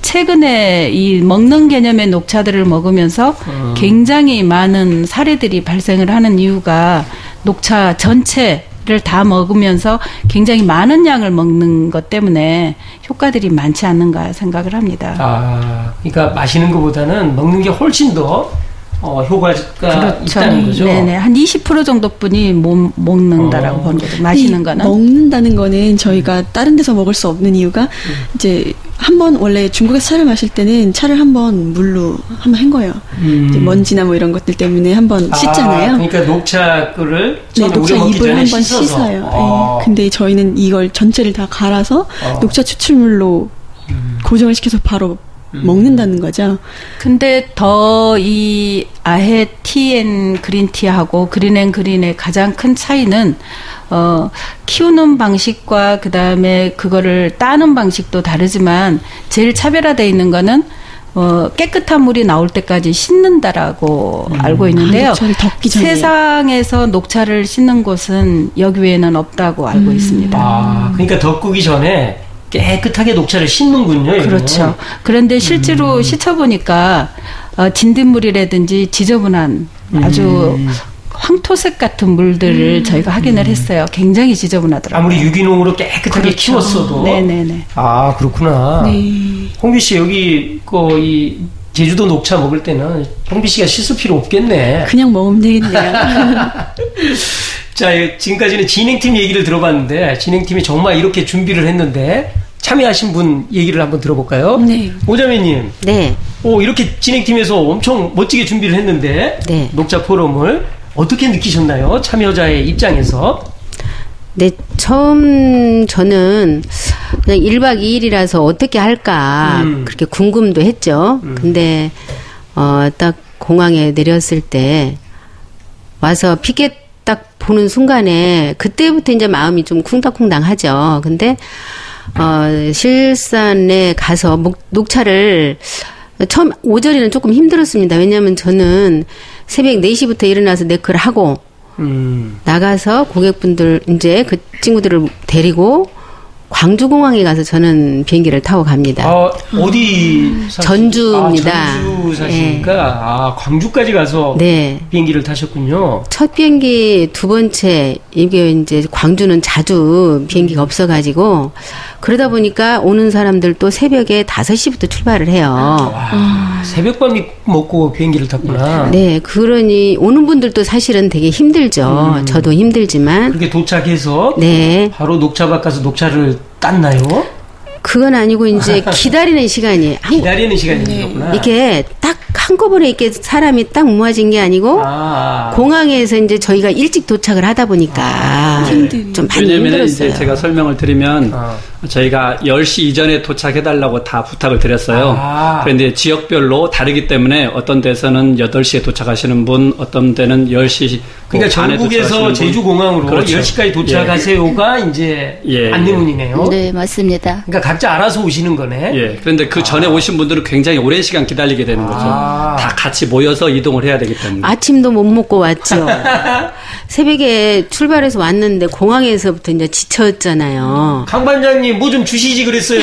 [SPEAKER 7] 최근에 이 먹는 개념의 녹차들을 먹으면서
[SPEAKER 1] 음.
[SPEAKER 7] 굉장히 많은 사례들이 발생을 하는 이유가 녹차 전체를 다 먹으면서 굉장히 많은 양을 먹는 것 때문에 효과들이 많지 않는가 생각을 합니다.
[SPEAKER 1] 아, 그러니까 마시는 것보다는 먹는 게 훨씬 더 어, 효과가 있다는 거죠.
[SPEAKER 7] 네네. 한 이십 퍼센트 정도뿐이 못 먹는다라고
[SPEAKER 1] 어.
[SPEAKER 7] 보는 거죠. 마시는
[SPEAKER 2] 근데
[SPEAKER 7] 거는.
[SPEAKER 2] 먹는다는 거는 저희가 다른 데서 먹을 수 없는 이유가 이제 한번 원래 중국에서 차를 마실 때는 차를 한번 물로 한번 헹궈요.
[SPEAKER 1] 음.
[SPEAKER 2] 이제 먼지나 뭐 이런 것들 때문에 한번
[SPEAKER 1] 아,
[SPEAKER 2] 씻잖아요.
[SPEAKER 1] 그러니까 녹차 꿀을
[SPEAKER 2] 네,
[SPEAKER 1] 처음에
[SPEAKER 2] 녹차
[SPEAKER 1] 우려 먹기
[SPEAKER 2] 잎을
[SPEAKER 1] 전에
[SPEAKER 2] 한번
[SPEAKER 1] 씻어서.
[SPEAKER 2] 씻어요.
[SPEAKER 1] 어.
[SPEAKER 2] 네. 근데 저희는 이걸 전체를 다 갈아서
[SPEAKER 1] 어.
[SPEAKER 2] 녹차 추출물로
[SPEAKER 1] 음.
[SPEAKER 2] 고정을 시켜서 바로
[SPEAKER 1] 음.
[SPEAKER 2] 먹는다는 거죠.
[SPEAKER 7] 근데 더 이 아해 티앤 그린티하고 그린앤 그린의 가장 큰 차이는 어 키우는 방식과 그다음에 그거를 따는 방식도 다르지만 제일 차별화되어 있는 거는 어, 깨끗한 물이 나올 때까지 씻는다라고 음. 알고 있는데요.
[SPEAKER 2] 아, 녹차를 덮기 전에.
[SPEAKER 7] 세상에서 녹차를 씻는 곳은 여기 외에는 없다고 알고
[SPEAKER 2] 음.
[SPEAKER 7] 있습니다.
[SPEAKER 1] 아, 그러니까 덮기 전에 깨끗하게 녹차를 씻는군요.
[SPEAKER 7] 그렇죠.
[SPEAKER 1] 이거는.
[SPEAKER 7] 그런데 실제로 음. 씻어보니까 어, 진딧물이라든지 지저분한 아주
[SPEAKER 1] 음.
[SPEAKER 7] 황토색 같은 물들을 음. 저희가 확인을 했어요. 굉장히 지저분하더라고요.
[SPEAKER 1] 아무리 유기농으로 깨끗하게
[SPEAKER 7] 그렇죠.
[SPEAKER 1] 키웠어도.
[SPEAKER 7] 네네네.
[SPEAKER 1] 아, 그렇구나.
[SPEAKER 2] 네.
[SPEAKER 1] 홍비 씨, 여기, 그, 이, 제주도 녹차 먹을 때는 홍비 씨가 씻을 필요 없겠네.
[SPEAKER 2] 그냥 먹으면 되겠네요.
[SPEAKER 1] 자, 지금까지는 진행팀 얘기를 들어봤는데, 진행팀이 정말 이렇게 준비를 했는데, 참여하신 분 얘기를 한번 들어볼까요?
[SPEAKER 2] 네.
[SPEAKER 1] 오자매님.
[SPEAKER 6] 네.
[SPEAKER 1] 오, 이렇게 진행팀에서 엄청 멋지게 준비를 했는데,
[SPEAKER 6] 네.
[SPEAKER 1] 녹차 포럼을 어떻게 느끼셨나요? 참여자의 입장에서.
[SPEAKER 6] 네, 처음 저는 그냥 일 박 이 일이라서 어떻게 할까
[SPEAKER 1] 음.
[SPEAKER 6] 그렇게 궁금도 했죠.
[SPEAKER 1] 음.
[SPEAKER 6] 근데 어, 딱 공항에 내렸을 때 와서 피켓 딱 보는 순간에 그때부터 이제 마음이 좀 쿵당쿵당하죠. 근데 어, 실산에 가서 목, 녹차를 처음 오전에는 조금 힘들었습니다. 왜냐하면 저는 새벽 네 시부터 일어나서 네크를 하고
[SPEAKER 1] 음.
[SPEAKER 6] 나가서 고객분들 이제 그 친구들을 데리고 광주공항에 가서 저는 비행기를 타고 갑니다.
[SPEAKER 1] 아, 어디 사시...
[SPEAKER 6] 전주입니다.
[SPEAKER 1] 아, 전주 사시니까
[SPEAKER 6] 네.
[SPEAKER 1] 아, 광주까지 가서
[SPEAKER 6] 네.
[SPEAKER 1] 비행기를 타셨군요.
[SPEAKER 6] 첫 비행기 두 번째 이게 이제 광주는 자주 비행기가 없어가지고 그러다 보니까 오는 사람들도 새벽에 다섯 시부터 출발을 해요.
[SPEAKER 1] 와, 새벽밥 먹고 비행기를 탔구나.
[SPEAKER 6] 네, 그러니 오는 분들도 사실은 되게 힘들죠.
[SPEAKER 1] 음.
[SPEAKER 6] 저도 힘들지만.
[SPEAKER 1] 그렇게 도착해서
[SPEAKER 6] 네.
[SPEAKER 1] 바로 녹차밭 가서 녹차를 땄나요?
[SPEAKER 6] 그건 아니고 이제 기다리는 시간이 한-
[SPEAKER 1] 기다리는 시간이 있었구나.
[SPEAKER 6] 이게 딱 한꺼번에 이렇게 사람이 딱 모아진 게 아니고
[SPEAKER 1] 아.
[SPEAKER 6] 공항에서 이제 저희가 일찍 도착을 하다 보니까
[SPEAKER 1] 아,
[SPEAKER 2] 힘든.
[SPEAKER 6] 좀 많이
[SPEAKER 3] 왜냐면
[SPEAKER 6] 힘들었어요.
[SPEAKER 3] 이제 제가 설명을 드리면
[SPEAKER 1] 아.
[SPEAKER 3] 저희가 열 시 이전에 도착해달라고 다 부탁을 드렸어요.
[SPEAKER 1] 아.
[SPEAKER 3] 그런데 지역별로 다르기 때문에 어떤 데서는 여덟 시에 도착하시는 분, 어떤 데는 열 시
[SPEAKER 1] 그러니까
[SPEAKER 3] 반에
[SPEAKER 1] 전국에서
[SPEAKER 3] 도착하시는 분.
[SPEAKER 1] 제주공항으로
[SPEAKER 3] 그렇죠.
[SPEAKER 1] 열 시까지 도착하세요가 이제
[SPEAKER 3] 예.
[SPEAKER 1] 안내문이네요.
[SPEAKER 4] 네, 맞습니다.
[SPEAKER 1] 그러니까 각자 알아서 오시는 거네.
[SPEAKER 3] 예. 그런데 그 전에 오신 분들은 굉장히 오랜 시간 기다리게 되는 거죠.
[SPEAKER 1] 아.
[SPEAKER 3] 다 같이 모여서 이동을 해야 되기 때문에.
[SPEAKER 6] 아침도 못 먹고 왔죠. 새벽에 출발해서 왔는데 공항에서부터 이제 지쳤잖아요.
[SPEAKER 1] 강 반장님 뭐 좀 주시지 그랬어요.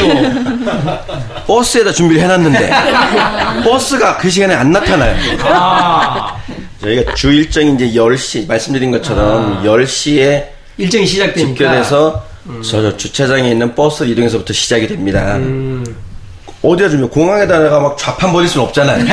[SPEAKER 5] 버스에다 준비를 해놨는데 버스가 그 시간에 안 나타나요.
[SPEAKER 1] 아.
[SPEAKER 5] 저희가 주 일정이 이제 열 시 말씀드린 것처럼
[SPEAKER 1] 아.
[SPEAKER 5] 열 시에
[SPEAKER 1] 일정이 시작되니까.
[SPEAKER 5] 집결해서 저, 저 주차장에 있는 버스 이동에서부터 시작이 됩니다.
[SPEAKER 1] 음.
[SPEAKER 5] 어디다 주면 공항에다가 막 좌판 버릴 수는 없잖아요.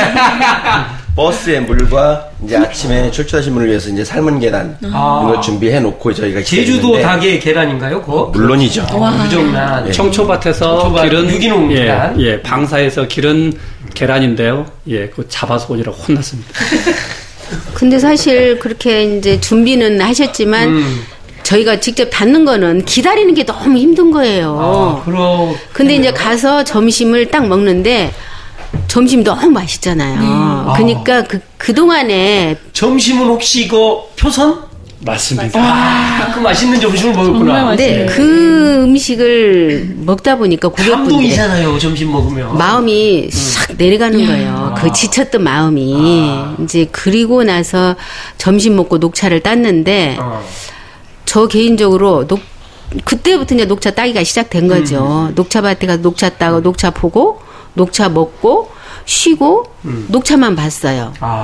[SPEAKER 5] 버스에 물과 이제 아침에 출출하신 분을 위해서 이제 삶은 계란
[SPEAKER 1] 아.
[SPEAKER 5] 이걸 준비해 놓고 저희가
[SPEAKER 1] 제주도
[SPEAKER 5] 기다리는데
[SPEAKER 1] 닭의 계란인가요? 그거?
[SPEAKER 5] 물론이죠.
[SPEAKER 1] 무정란.
[SPEAKER 5] 예.
[SPEAKER 3] 청초밭에서
[SPEAKER 1] 청초밭,
[SPEAKER 3] 기른
[SPEAKER 1] 유기농
[SPEAKER 3] 예,
[SPEAKER 1] 계란.
[SPEAKER 3] 예, 방사에서 기른 계란인데요. 예, 그 잡아서 오느라 혼났습니다.
[SPEAKER 6] 근데 사실 그렇게 이제 준비는 하셨지만
[SPEAKER 1] 음.
[SPEAKER 6] 저희가 직접 닫는 거는 기다리는 게 너무 힘든 거예요.
[SPEAKER 1] 아, 그럼.
[SPEAKER 6] 근데 이제 가서 점심을 딱 먹는데 점심 너무 맛있잖아요. 그러니까 그, 그동안에
[SPEAKER 1] 점심은 혹시 그 표선?
[SPEAKER 3] 맞습니다.
[SPEAKER 1] 아, 그 맛있는 점심을
[SPEAKER 2] 정말
[SPEAKER 1] 먹었구나.
[SPEAKER 2] 맛있어요.
[SPEAKER 6] 네, 그 음식을 먹다 보니까 고객분들의
[SPEAKER 1] 감동이잖아요, 점심 먹으면.
[SPEAKER 6] 마음이 싹 내려가는 거예요. 그 지쳤던 마음이.
[SPEAKER 1] 아.
[SPEAKER 6] 이제 그리고 나서 점심 먹고 녹차를 땄는데
[SPEAKER 1] 어.
[SPEAKER 6] 저 개인적으로 녹, 그때부터 이제 녹차 따기가 시작된 거죠.
[SPEAKER 1] 음.
[SPEAKER 6] 녹차밭에 가서 녹차 따고 녹차 보고 녹차 먹고 쉬고
[SPEAKER 1] 음.
[SPEAKER 6] 녹차만 봤어요.
[SPEAKER 1] 아.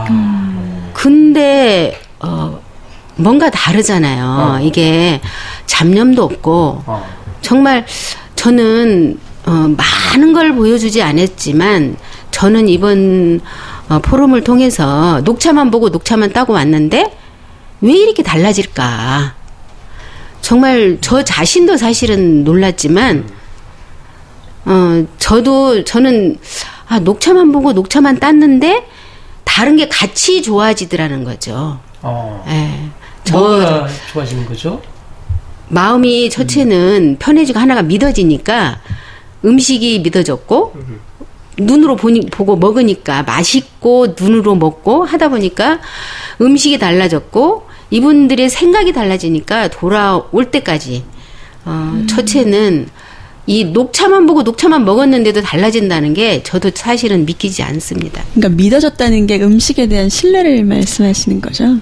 [SPEAKER 6] 근데 어 뭔가 다르잖아요.
[SPEAKER 1] 어.
[SPEAKER 6] 이게 잡념도 없고
[SPEAKER 1] 어.
[SPEAKER 6] 정말 저는 어 많은 걸 보여주지 않았지만 저는 이번 어 포럼을 통해서 녹차만 보고 녹차만 따고 왔는데 왜 이렇게 달라질까? 정말 저 자신도 사실은 놀랐지만 어 저도 저는 아 녹차만 보고 녹차만 땄는데 다른 게 같이 좋아지더라는 거죠.
[SPEAKER 1] 어.
[SPEAKER 6] 예. 저
[SPEAKER 1] 뭐가 좋아지는 거죠?
[SPEAKER 6] 마음이 첫째는 편해지고 하나가 믿어지니까 음식이 믿어졌고 눈으로 보니, 보고 먹으니까 맛있고 눈으로 먹고 하다 보니까 음식이 달라졌고 이분들의 생각이 달라지니까 돌아올 때까지 어, 첫째는 이 녹차만 보고 녹차만 먹었는데도 달라진다는 게 저도 사실은 믿기지 않습니다.
[SPEAKER 2] 그러니까 믿어졌다는 게 음식에 대한 신뢰를 말씀하시는 거죠?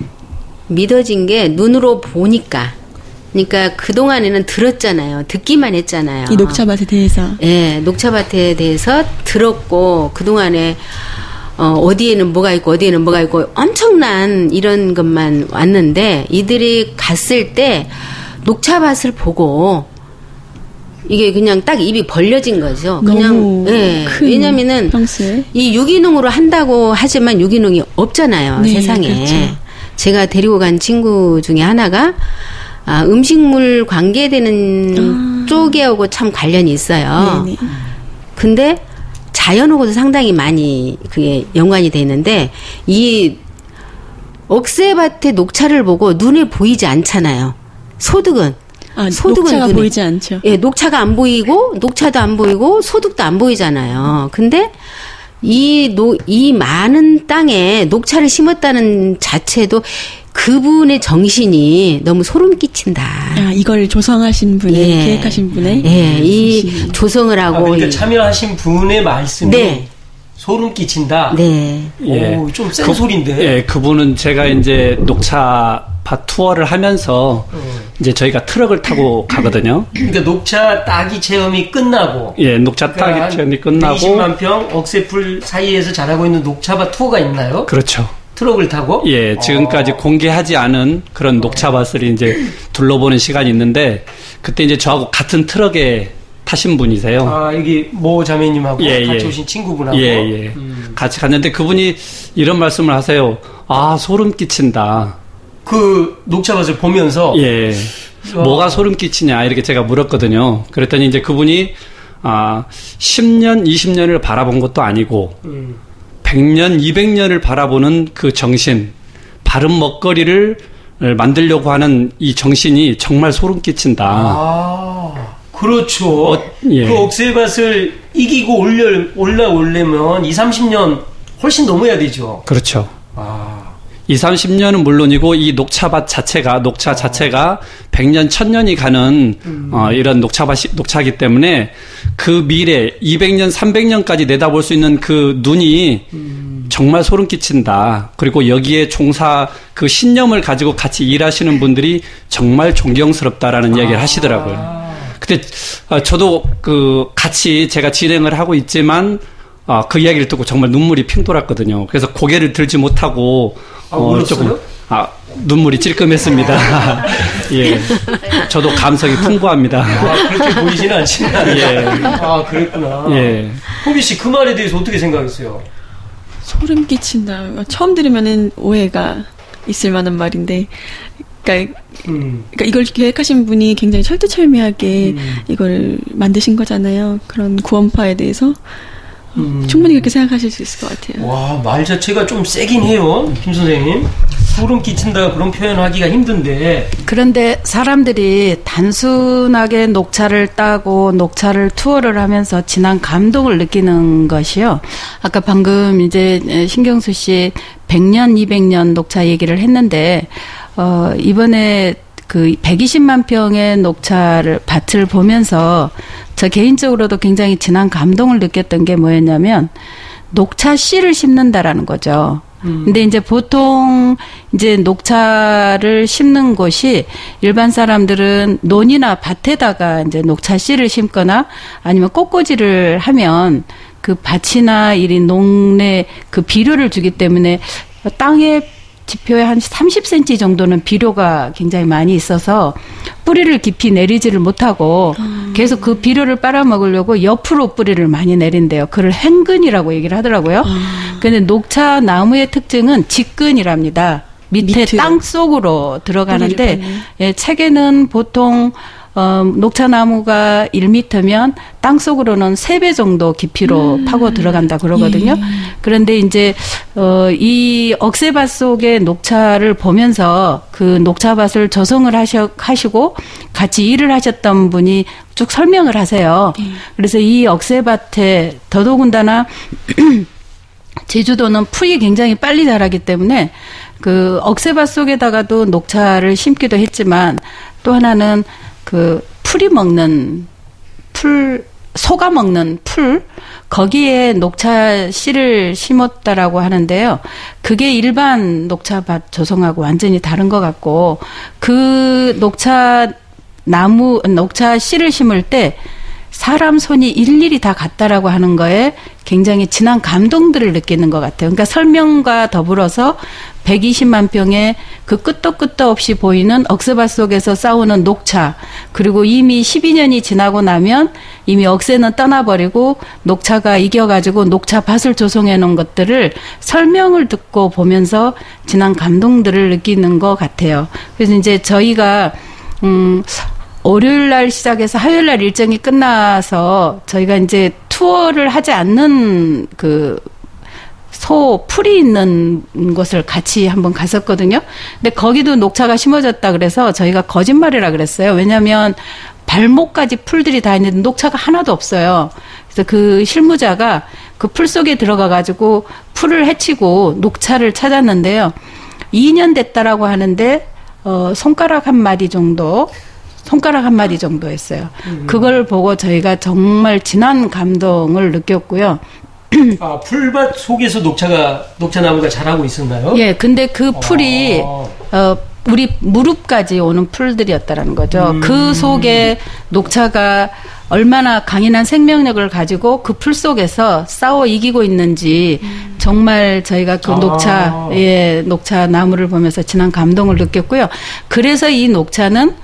[SPEAKER 6] 믿어진 게 눈으로 보니까. 그러니까 그동안에는 들었잖아요. 듣기만 했잖아요.
[SPEAKER 2] 이 녹차밭에 대해서.
[SPEAKER 6] 예, 녹차밭에 대해서 들었고 그동안에 어, 어디에는 뭐가 있고 어디에는 뭐가 있고 엄청난 이런 것만 왔는데 이들이 갔을 때 녹차밭을 보고 이게 그냥 딱 입이 벌려진 거죠. 그냥 예. 왜냐면은
[SPEAKER 2] 평소에.
[SPEAKER 6] 이 유기농으로 한다고 하지만 유기농이 없잖아요.
[SPEAKER 2] 네,
[SPEAKER 6] 세상에.
[SPEAKER 2] 그렇죠.
[SPEAKER 6] 제가 데리고 간 친구 중에 하나가 아, 음식물 관계되는 아. 쪽하고 참 관련이 있어요. 네네. 근데 자연하고도 상당히 많이 그게 연관이 돼 있는데 이 억새밭의 녹차를 보고 눈에 보이지 않잖아요. 소득은
[SPEAKER 2] 아,
[SPEAKER 6] 소득은
[SPEAKER 2] 녹차가
[SPEAKER 6] 눈에,
[SPEAKER 2] 보이지 않죠.
[SPEAKER 6] 예, 녹차가 안 보이고 녹차도 안 보이고 소득도 안 보이잖아요. 근데 이 노, 이 많은 땅에 녹차를 심었다는 자체도 그분의 정신이 너무 소름 끼친다.
[SPEAKER 2] 아, 이걸 조성하신 분의,
[SPEAKER 6] 예.
[SPEAKER 2] 계획하신 분의?
[SPEAKER 6] 예, 이
[SPEAKER 2] 정신이.
[SPEAKER 6] 조성을 하고.
[SPEAKER 1] 아, 그러니까 참여하신 분의 말씀이
[SPEAKER 6] 네.
[SPEAKER 1] 소름 끼친다?
[SPEAKER 6] 네.
[SPEAKER 3] 예.
[SPEAKER 1] 오, 좀 센 소리인데.
[SPEAKER 3] 예, 그분은 제가 이제 녹차밭 투어를 하면서
[SPEAKER 1] 음.
[SPEAKER 3] 이제 저희가 트럭을 타고 가거든요.
[SPEAKER 1] 그러니까 녹차 따기 체험이 끝나고.
[SPEAKER 3] 예, 녹차 따기
[SPEAKER 1] 그러니까
[SPEAKER 3] 체험이 끝나고.
[SPEAKER 1] 백이십만 평 억새풀 사이에서 자라고 있는 녹차밭 투어가 있나요?
[SPEAKER 3] 그렇죠.
[SPEAKER 1] 트럭을 타고?
[SPEAKER 3] 예, 지금까지
[SPEAKER 1] 어.
[SPEAKER 3] 공개하지 않은 그런 녹차밭을 이제 둘러보는 시간이 있는데, 그때 이제 저하고 같은 트럭에 타신 분이세요.
[SPEAKER 1] 아, 여기 모 자매님하고
[SPEAKER 3] 예,
[SPEAKER 1] 같이
[SPEAKER 3] 예.
[SPEAKER 1] 오신 친구분하고.
[SPEAKER 3] 예, 예.
[SPEAKER 1] 음.
[SPEAKER 3] 같이 갔는데 그분이 이런 말씀을 하세요. 아, 소름 끼친다.
[SPEAKER 1] 그 녹차밭을 보면서.
[SPEAKER 3] 예.
[SPEAKER 1] 어.
[SPEAKER 3] 뭐가 소름 끼치냐, 이렇게 제가 물었거든요. 그랬더니 이제 그분이, 아, 십 년, 이십 년을 바라본 것도 아니고,
[SPEAKER 1] 음.
[SPEAKER 3] 백 년, 이백 년을 바라보는 그 정신, 바른 먹거리를 만들려고 하는 이 정신이 정말 소름 끼친다.
[SPEAKER 1] 아, 그렇죠.
[SPEAKER 3] 어, 예.
[SPEAKER 1] 그 억새밭을 이기고 올려, 올라오려면 이십, 삼십 년 훨씬 넘어야 되죠.
[SPEAKER 3] 그렇죠.
[SPEAKER 1] 아.
[SPEAKER 3] 이십, 삼십 년은 물론이고 이 녹차밭 자체가 녹차 자체가 백 년, 천 년이 가는
[SPEAKER 1] 음.
[SPEAKER 3] 어, 이런 녹차밭이 녹차이기 때문에 그 미래 이백 년, 삼백 년까지 내다볼 수 있는 그 눈이
[SPEAKER 1] 음.
[SPEAKER 3] 정말 소름 끼친다. 그리고 여기에 종사 그 신념을 가지고 같이 일하시는 분들이 정말 존경스럽다라는 이야기를
[SPEAKER 1] 아.
[SPEAKER 3] 하시더라고요. 근데 어, 저도 그 같이 제가 진행을 하고 있지만 아, 그 이야기를 듣고 정말 눈물이 핑 돌았거든요. 그래서 고개를 들지 못하고
[SPEAKER 1] 아, 울었어요?
[SPEAKER 3] 조금 아, 눈물이 찔끔했습니다. 예. 저도 감성이 풍부합니다.
[SPEAKER 1] 아, 그렇게 보이지는 않지만.
[SPEAKER 3] 예.
[SPEAKER 1] 아, 그랬구나.
[SPEAKER 3] 예.
[SPEAKER 1] 호비 씨, 그 말에 대해서 어떻게 생각했어요?
[SPEAKER 2] 소름 끼친다. 처음 들으면은 오해가 있을 만한 말인데, 그러니까,
[SPEAKER 1] 음.
[SPEAKER 2] 그러니까 이걸 계획하신 분이 굉장히 철두철미하게
[SPEAKER 1] 음.
[SPEAKER 2] 이걸 만드신 거잖아요. 그런 구원파에 대해서.
[SPEAKER 1] 음.
[SPEAKER 2] 충분히 그렇게 생각하실 수 있을 것 같아요.
[SPEAKER 1] 와, 말 자체가 좀 세긴 해요, 김 선생님. 소름 끼친다 그런 표현하기가 힘든데.
[SPEAKER 7] 그런데 사람들이 단순하게 녹차를 따고 녹차를 투어를 하면서 진한 감동을 느끼는 것이요. 아까 방금 이제 신경수 씨 백 년, 이백 년 녹차 얘기를 했는데, 어, 이번에 그 백이십만 평의 녹차를 밭을 보면서 저 개인적으로도 굉장히 진한 감동을 느꼈던 게 뭐였냐면 녹차 씨를 심는다라는 거죠. 음. 근데 이제 보통 이제 녹차를 심는 곳이 일반 사람들은 논이나 밭에다가 이제 녹차 씨를 심거나 아니면 꽃꽂이를 하면 그 밭이나 이 농내 그 비료를 주기 때문에 땅에 지표에 한 삼십 센티미터 정도는 비료가 굉장히 많이 있어서 뿌리를 깊이 내리지를 못하고 음. 계속 그 비료를 빨아먹으려고 옆으로 뿌리를 많이 내린대요. 그걸 행근이라고 얘기를 하더라고요. 그런데 음. 녹차 나무의 특징은 직근이랍니다. 밑에 밑으로. 땅 속으로 들어가는데 예, 책에는 보통 어, 녹차나무가 일 미터면 땅 속으로는 세 배 정도 깊이로 음. 파고 들어간다 그러거든요. 예. 그런데 이제 어, 이 억새밭 속의 녹차를 보면서 그 녹차밭을 조성을 하셔, 하시고 같이 일을 하셨던 분이 쭉 설명을 하세요. 예. 그래서 이 억새밭에 더더군다나 제주도는 풀이 굉장히 빨리 자라기 때문에 그 억새밭 속에다가도 녹차를 심기도 했지만 또 하나는 그 풀이 먹는 풀, 소가 먹는 풀, 거기에 녹차 씨를 심었다라고 하는데요. 그게 일반 녹차밭 조성하고 완전히 다른 것 같고, 그 녹차 나무, 녹차 씨를 심을 때 사람 손이 일일이 다 갔다라고 하는 거에 굉장히 진한 감동들을 느끼는 것 같아요. 그러니까 설명과 더불어서 백이십만 평의 그 끝도 끝도 없이 보이는 억새밭 속에서 싸우는 녹차, 그리고 이미 십이 년이 지나고 나면 이미 억새는 떠나버리고 녹차가 이겨가지고 녹차밭을 조성해 놓은 것들을 설명을 듣고 보면서 진한 감동들을 느끼는 것 같아요. 그래서 이제 저희가 음 월요일 날 시작해서 화요일 날 일정이 끝나서 저희가 이제 투어를 하지 않는 그 소 풀이 있는 곳을 같이 한번 갔었거든요. 근데 거기도 녹차가 심어졌다 그래서 저희가 거짓말이라 그랬어요. 왜냐하면 발목까지 풀들이 다 있는데 녹차가 하나도 없어요. 그래서 그 실무자가 그 풀 속에 들어가 가지고 풀을 헤치고 녹차를 찾았는데요. 이 년 됐다라고 하는데 어, 손가락 한 마디 정도 손가락 한 마디 정도 했어요. 음. 그걸 보고 저희가 정말 진한 감동을 느꼈고요.
[SPEAKER 1] 아, 풀밭 속에서 녹차가, 녹차나무가 자라고 있었나요?
[SPEAKER 7] 예, 근데 그 풀이, 아. 어, 우리 무릎까지 오는 풀들이었다라는 거죠. 음. 그 속에 녹차가 얼마나 강인한 생명력을 가지고 그 풀 속에서 싸워 이기고 있는지 음. 정말 저희가 그 녹차, 아. 예, 녹차 나무를 보면서 진한 감동을 느꼈고요. 그래서 이 녹차는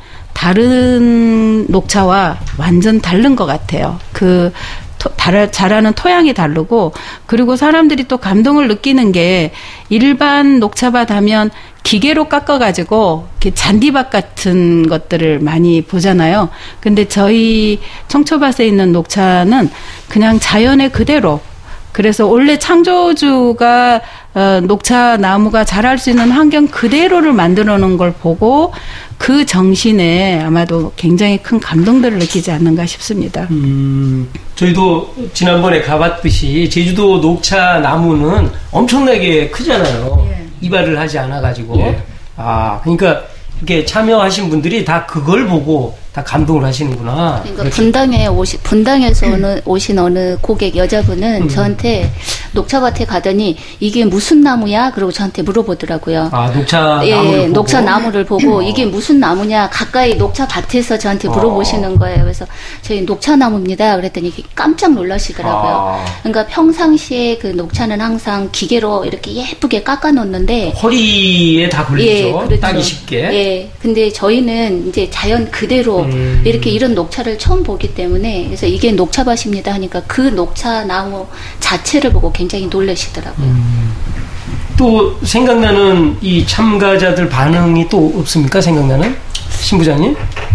[SPEAKER 7] 다른 녹차와 완전 다른 것 같아요. 그 토, 달, 자라는 토양이 다르고, 그리고 사람들이 또 감동을 느끼는 게 일반 녹차밭 하면 기계로 깎아가지고 이렇게 잔디밭 같은 것들을 많이 보잖아요. 근데 저희 청초밭에 있는 녹차는 그냥 자연의 그대로, 그래서 원래 창조주가 어, 녹차 나무가 자랄 수 있는 환경 그대로를 만들어 놓은 걸 보고 그 정신에 아마도 굉장히 큰 감동들을 느끼지 않는가 싶습니다.
[SPEAKER 1] 음, 저희도 지난번에 가봤듯이 제주도 녹차 나무는 엄청나게 크잖아요. 예. 이발을 하지 않아가지고. 예. 아, 그러니까 이렇게 참여하신 분들이 다 그걸 보고 다 감동을 하시는구나.
[SPEAKER 4] 그러니까 그렇죠. 분당에 오시, 분당에서 오는, 오신 어느 고객 여자분은 음. 저한테 녹차밭에 가더니 이게 무슨 나무야? 그러고 저한테 물어보더라고요.
[SPEAKER 1] 아, 녹차
[SPEAKER 4] 예,
[SPEAKER 1] 나무를 보고?
[SPEAKER 4] 녹차 나무를 보고 이게 무슨 나무냐? 가까이 녹차밭에서 저한테 물어보시는 어. 거예요. 그래서 저희 녹차 나무입니다. 그랬더니 깜짝 놀라시더라고요. 아. 그러니까 평상시에 그 녹차는 항상 기계로 이렇게 예쁘게 깎아 놓는데
[SPEAKER 1] 허리에 다 걸리죠.
[SPEAKER 4] 예, 그렇죠.
[SPEAKER 1] 따기 쉽게.
[SPEAKER 4] 예. 근데 저희는 이제 자연 그대로 음. 이렇게 이런 녹차를 처음 보기 때문에 그래서 이게 녹차밭입니다 하니까 그 녹차 나무 자체를 보고 굉장히 놀라시더라고요. 음.
[SPEAKER 1] 또 생각나는 이 참가자들 반응이 또 없습니까? 생각나는? 신 부장님?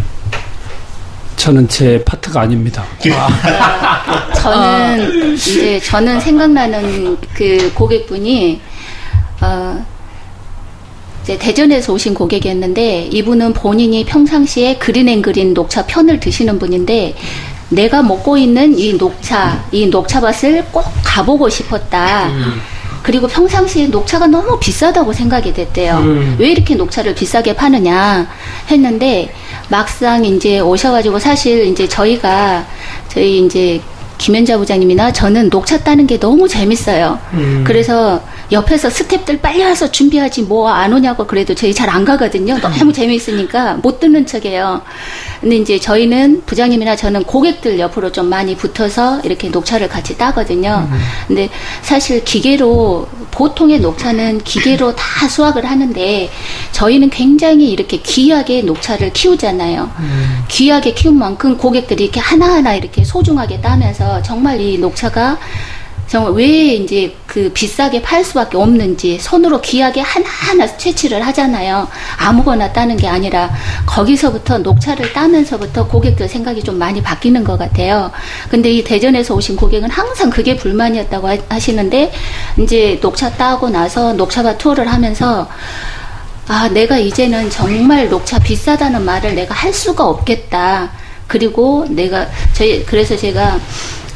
[SPEAKER 3] 저는 제 파트가 아닙니다.
[SPEAKER 4] 아, 저는 이제 저는 생각나는 그 고객분이 어, 이제 대전에서 오신 고객이었는데 이분은 본인이 평상시에 그린앤그린 녹차 편을 드시는 분인데 내가 먹고 있는 이 녹차, 이 녹차밭을 꼭 가보고 싶었다. 음. 그리고 평상시에 녹차가 너무 비싸다고 생각이 됐대요. 음. 왜 이렇게 녹차를 비싸게 파느냐 했는데 막상 이제 오셔가지고 사실 이제 저희가 저희 이제 김현자 부장님이나 저는 녹차 따는 게 너무 재밌어요. 음. 그래서 옆에서 스태프들 빨리 와서 준비하지 뭐 안 오냐고 그래도 저희 잘 안 가거든요. 너무 재미있으니까 못 듣는 척해요. 근데 이제 저희는 부장님이나 저는 고객들 옆으로 좀 많이 붙어서 이렇게 녹차를 같이 따거든요. 음. 근데 사실 기계로 보통의 녹차는 기계로 다 수확을 하는데 저희는 굉장히 이렇게 귀하게 녹차를 키우잖아요. 음. 귀하게 키운 만큼 고객들이 이렇게 하나하나 이렇게 소중하게 따면서 정말 이 녹차가 정말 왜 이제 그 비싸게 팔 수밖에 없는지 손으로 귀하게 하나하나 채취를 하잖아요. 아무거나 따는 게 아니라 거기서부터 녹차를 따면서부터 고객들 생각이 좀 많이 바뀌는 것 같아요. 근데 이 대전에서 오신 고객은 항상 그게 불만이었다고 하시는데 이제 녹차 따고 나서 녹차밭 투어를 하면서 아, 내가 이제는 정말 녹차 비싸다는 말을 내가 할 수가 없겠다. 그리고 내가 저희 그래서 제가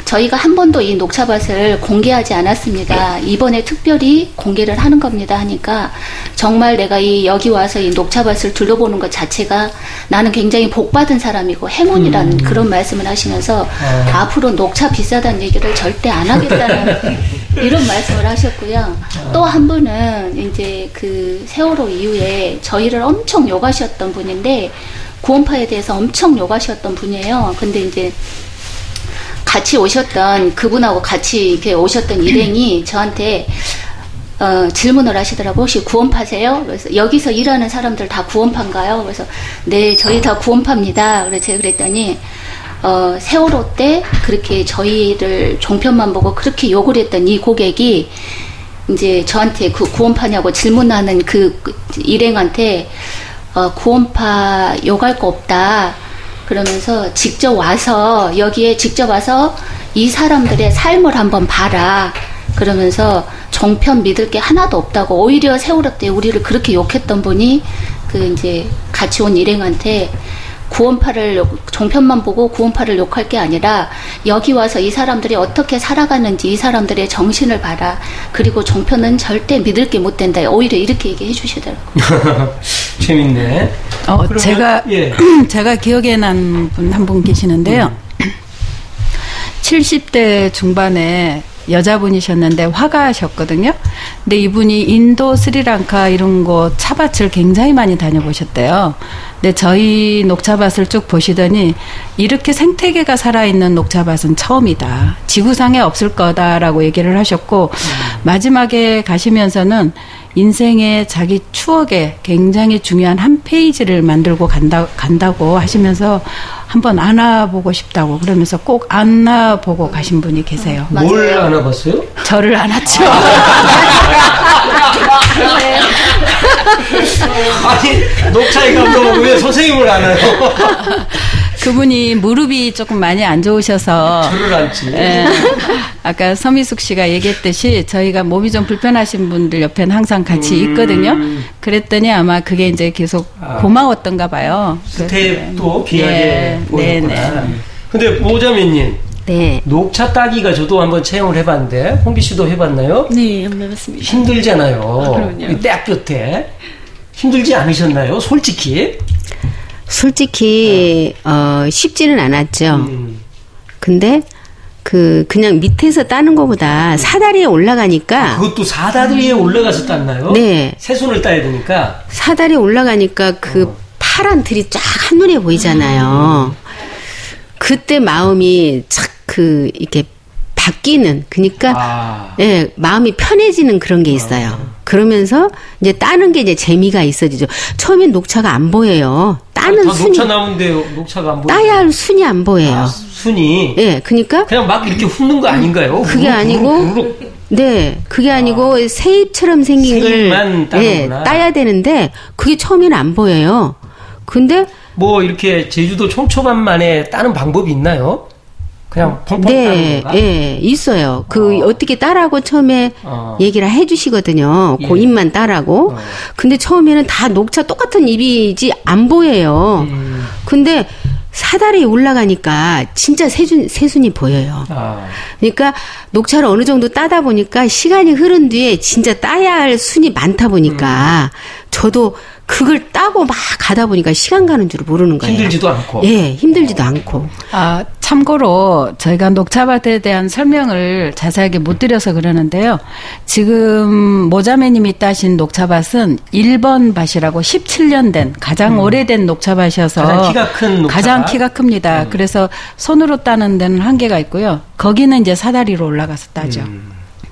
[SPEAKER 4] 저희가 한 번도 이 녹차밭을 공개하지 않았습니다. 이번에 특별히 공개를 하는 겁니다 하니까 정말 내가 이 여기 와서 이 녹차밭을 둘러보는 것 자체가 나는 굉장히 복받은 사람이고 행운이라는 음. 그런 말씀을 하시면서 어. 앞으로 녹차 비싸다는 얘기를 절대 안 하겠다는 이런 말씀을 하셨고요. 또 한 분은 이제 그 세월호 이후에 저희를 엄청 욕하셨던 분인데 구원파에 대해서 엄청 욕하셨던 분이에요. 근데 이제 같이 오셨던 그분하고 같이 이렇게 오셨던 일행이 저한테 어, 질문을 하시더라고요. 혹시 구원파세요? 그래서 여기서 일하는 사람들 다 구원파인가요? 그래서 네, 저희 다 구원파입니다. 그래서 제가 그랬더니 어, 세월호 때 그렇게 저희를 종편만 보고 그렇게 욕을 했던 이 고객이 이제 저한테 그 구원파냐고 질문하는 그 일행한테 어, 구원파 욕할 거 없다. 그러면서 직접 와서 여기에 직접 와서 이 사람들의 삶을 한번 봐라. 그러면서 종편 믿을 게 하나도 없다고 오히려 세월호 때 우리를 그렇게 욕했던 분이 그 이제 같이 온 일행한테 구원파를 종편만 보고 구원파를 욕할 게 아니라 여기 와서 이 사람들이 어떻게 살아가는지 이 사람들의 정신을 봐라. 그리고 종편은 절대 믿을 게 못 된다. 오히려 이렇게 얘기해 주시더라고요.
[SPEAKER 1] 재밌네.
[SPEAKER 7] 어,
[SPEAKER 1] 그러면,
[SPEAKER 7] 제가
[SPEAKER 1] 예.
[SPEAKER 7] 제가 기억에 난 분 한 분 계시는데요. 음. 칠십 대 중반에 여자분이셨는데 화가셨거든요. 근데 이분이 인도, 스리랑카 이런 곳 차밭을 굉장히 많이 다녀보셨대요. 근데 저희 녹차밭을 쭉 보시더니 이렇게 생태계가 살아있는 녹차밭은 처음이다. 지구상에 없을 거다라고 얘기를 하셨고 음. 마지막에 가시면서는 인생의 자기 추억에 굉장히 중요한 한 페이지를 만들고 간다, 간다고 하시면서 한번 안아보고 싶다고 그러면서 꼭 안아보고 가신 분이 계세요.
[SPEAKER 1] 어, 뭘 안아봤어요?
[SPEAKER 7] 저를 안았죠.
[SPEAKER 1] 아니 녹차에 감동하고 왜 선생님을 안아요?
[SPEAKER 7] 그분이 무릎이 조금 많이 안 좋으셔서
[SPEAKER 1] 저를 안지.
[SPEAKER 7] 예, 아까 서미숙 씨가 얘기했듯이 저희가 몸이 좀 불편하신 분들 옆에는 항상 같이 있거든요. 음. 그랬더니 아마 그게 이제 계속 아. 고마웠던가 봐요.
[SPEAKER 1] 스텝도 귀하게
[SPEAKER 7] 예,
[SPEAKER 1] 보였구나. 네, 근데 모자매님,
[SPEAKER 6] 네.
[SPEAKER 1] 녹차 따기가 저도 한번 체험을 해봤는데 홍비 씨도 해봤나요?
[SPEAKER 2] 네, 한번 해봤습니다.
[SPEAKER 1] 힘들잖아요.
[SPEAKER 2] 아, 그럼요.
[SPEAKER 1] 떼 끝에 힘들지 않으셨나요? 솔직히.
[SPEAKER 6] 솔직히 어, 쉽지는 않았죠.
[SPEAKER 1] 음.
[SPEAKER 6] 근데 그 그냥 밑에서 따는 것보다 사다리에 올라가니까
[SPEAKER 1] 그것도 사다리에 올라가서 땄나요?
[SPEAKER 6] 네.
[SPEAKER 1] 새 손을 따야 되니까.
[SPEAKER 6] 사다리에 올라가니까 그 어. 파란 들이 쫙 한눈에 보이잖아요. 음. 그때 마음이 착 그 이렇게 바뀌는 그러니까
[SPEAKER 1] 아.
[SPEAKER 6] 예, 마음이 편해지는 그런 게 있어요. 아. 그러면서 이제 따는 게 이제 재미가 있어지죠. 처음엔 녹차가 안 보여요. 따는
[SPEAKER 1] 다
[SPEAKER 6] 순이
[SPEAKER 1] 녹차 나오는데 녹차가 안 보여요.
[SPEAKER 6] 따야 할 순이 안 보여요.
[SPEAKER 1] 아, 순이.
[SPEAKER 6] 예, 그러니까
[SPEAKER 1] 그냥 막 이렇게 훑는 거 아닌가요?
[SPEAKER 6] 그게
[SPEAKER 1] 우룩,
[SPEAKER 6] 아니고
[SPEAKER 1] 우룩, 우룩.
[SPEAKER 6] 네, 그게 아니고 아. 새잎처럼 생긴 걸 예, 따야 되는데 그게 처음에는 안 보여요. 근데
[SPEAKER 1] 뭐 이렇게 제주도 촘촘한 만에 따는 방법이 있나요? 그냥 펑펑
[SPEAKER 6] 네,
[SPEAKER 1] 따는 건가?
[SPEAKER 6] 네, 있어요. 그 어. 어떻게 따라고 처음에
[SPEAKER 1] 어.
[SPEAKER 6] 얘기를 해주시거든요.
[SPEAKER 1] 예.
[SPEAKER 6] 그 잎만 따라고. 어. 근데 처음에는 다 녹차 똑같은 잎이지 안 보여요. 음. 근데 사다리에 올라가니까 진짜 새순, 새순이 보여요.
[SPEAKER 1] 아.
[SPEAKER 6] 그러니까 녹차를 어느 정도 따다 보니까 시간이 흐른 뒤에 진짜 따야 할 순이 많다 보니까 음. 저도 그걸 따고 막 가다 보니까 시간 가는 줄 모르는 거예요.
[SPEAKER 1] 힘들지도 않고.
[SPEAKER 6] 예, 힘들지도 않고.
[SPEAKER 7] 아, 참고로 저희가 녹차밭에 대한 설명을 자세하게 못 드려서 그러는데요. 지금 모자매님이 따신 녹차밭은 일 번 밭이라고 십칠 년 된 가장 음. 오래된 녹차밭이어서
[SPEAKER 1] 가장 키가 큰 녹차밭.
[SPEAKER 7] 가장 키가 큽니다. 음. 그래서 손으로 따는 데는 한계가 있고요. 거기는 이제 사다리로 올라가서 따죠. 음.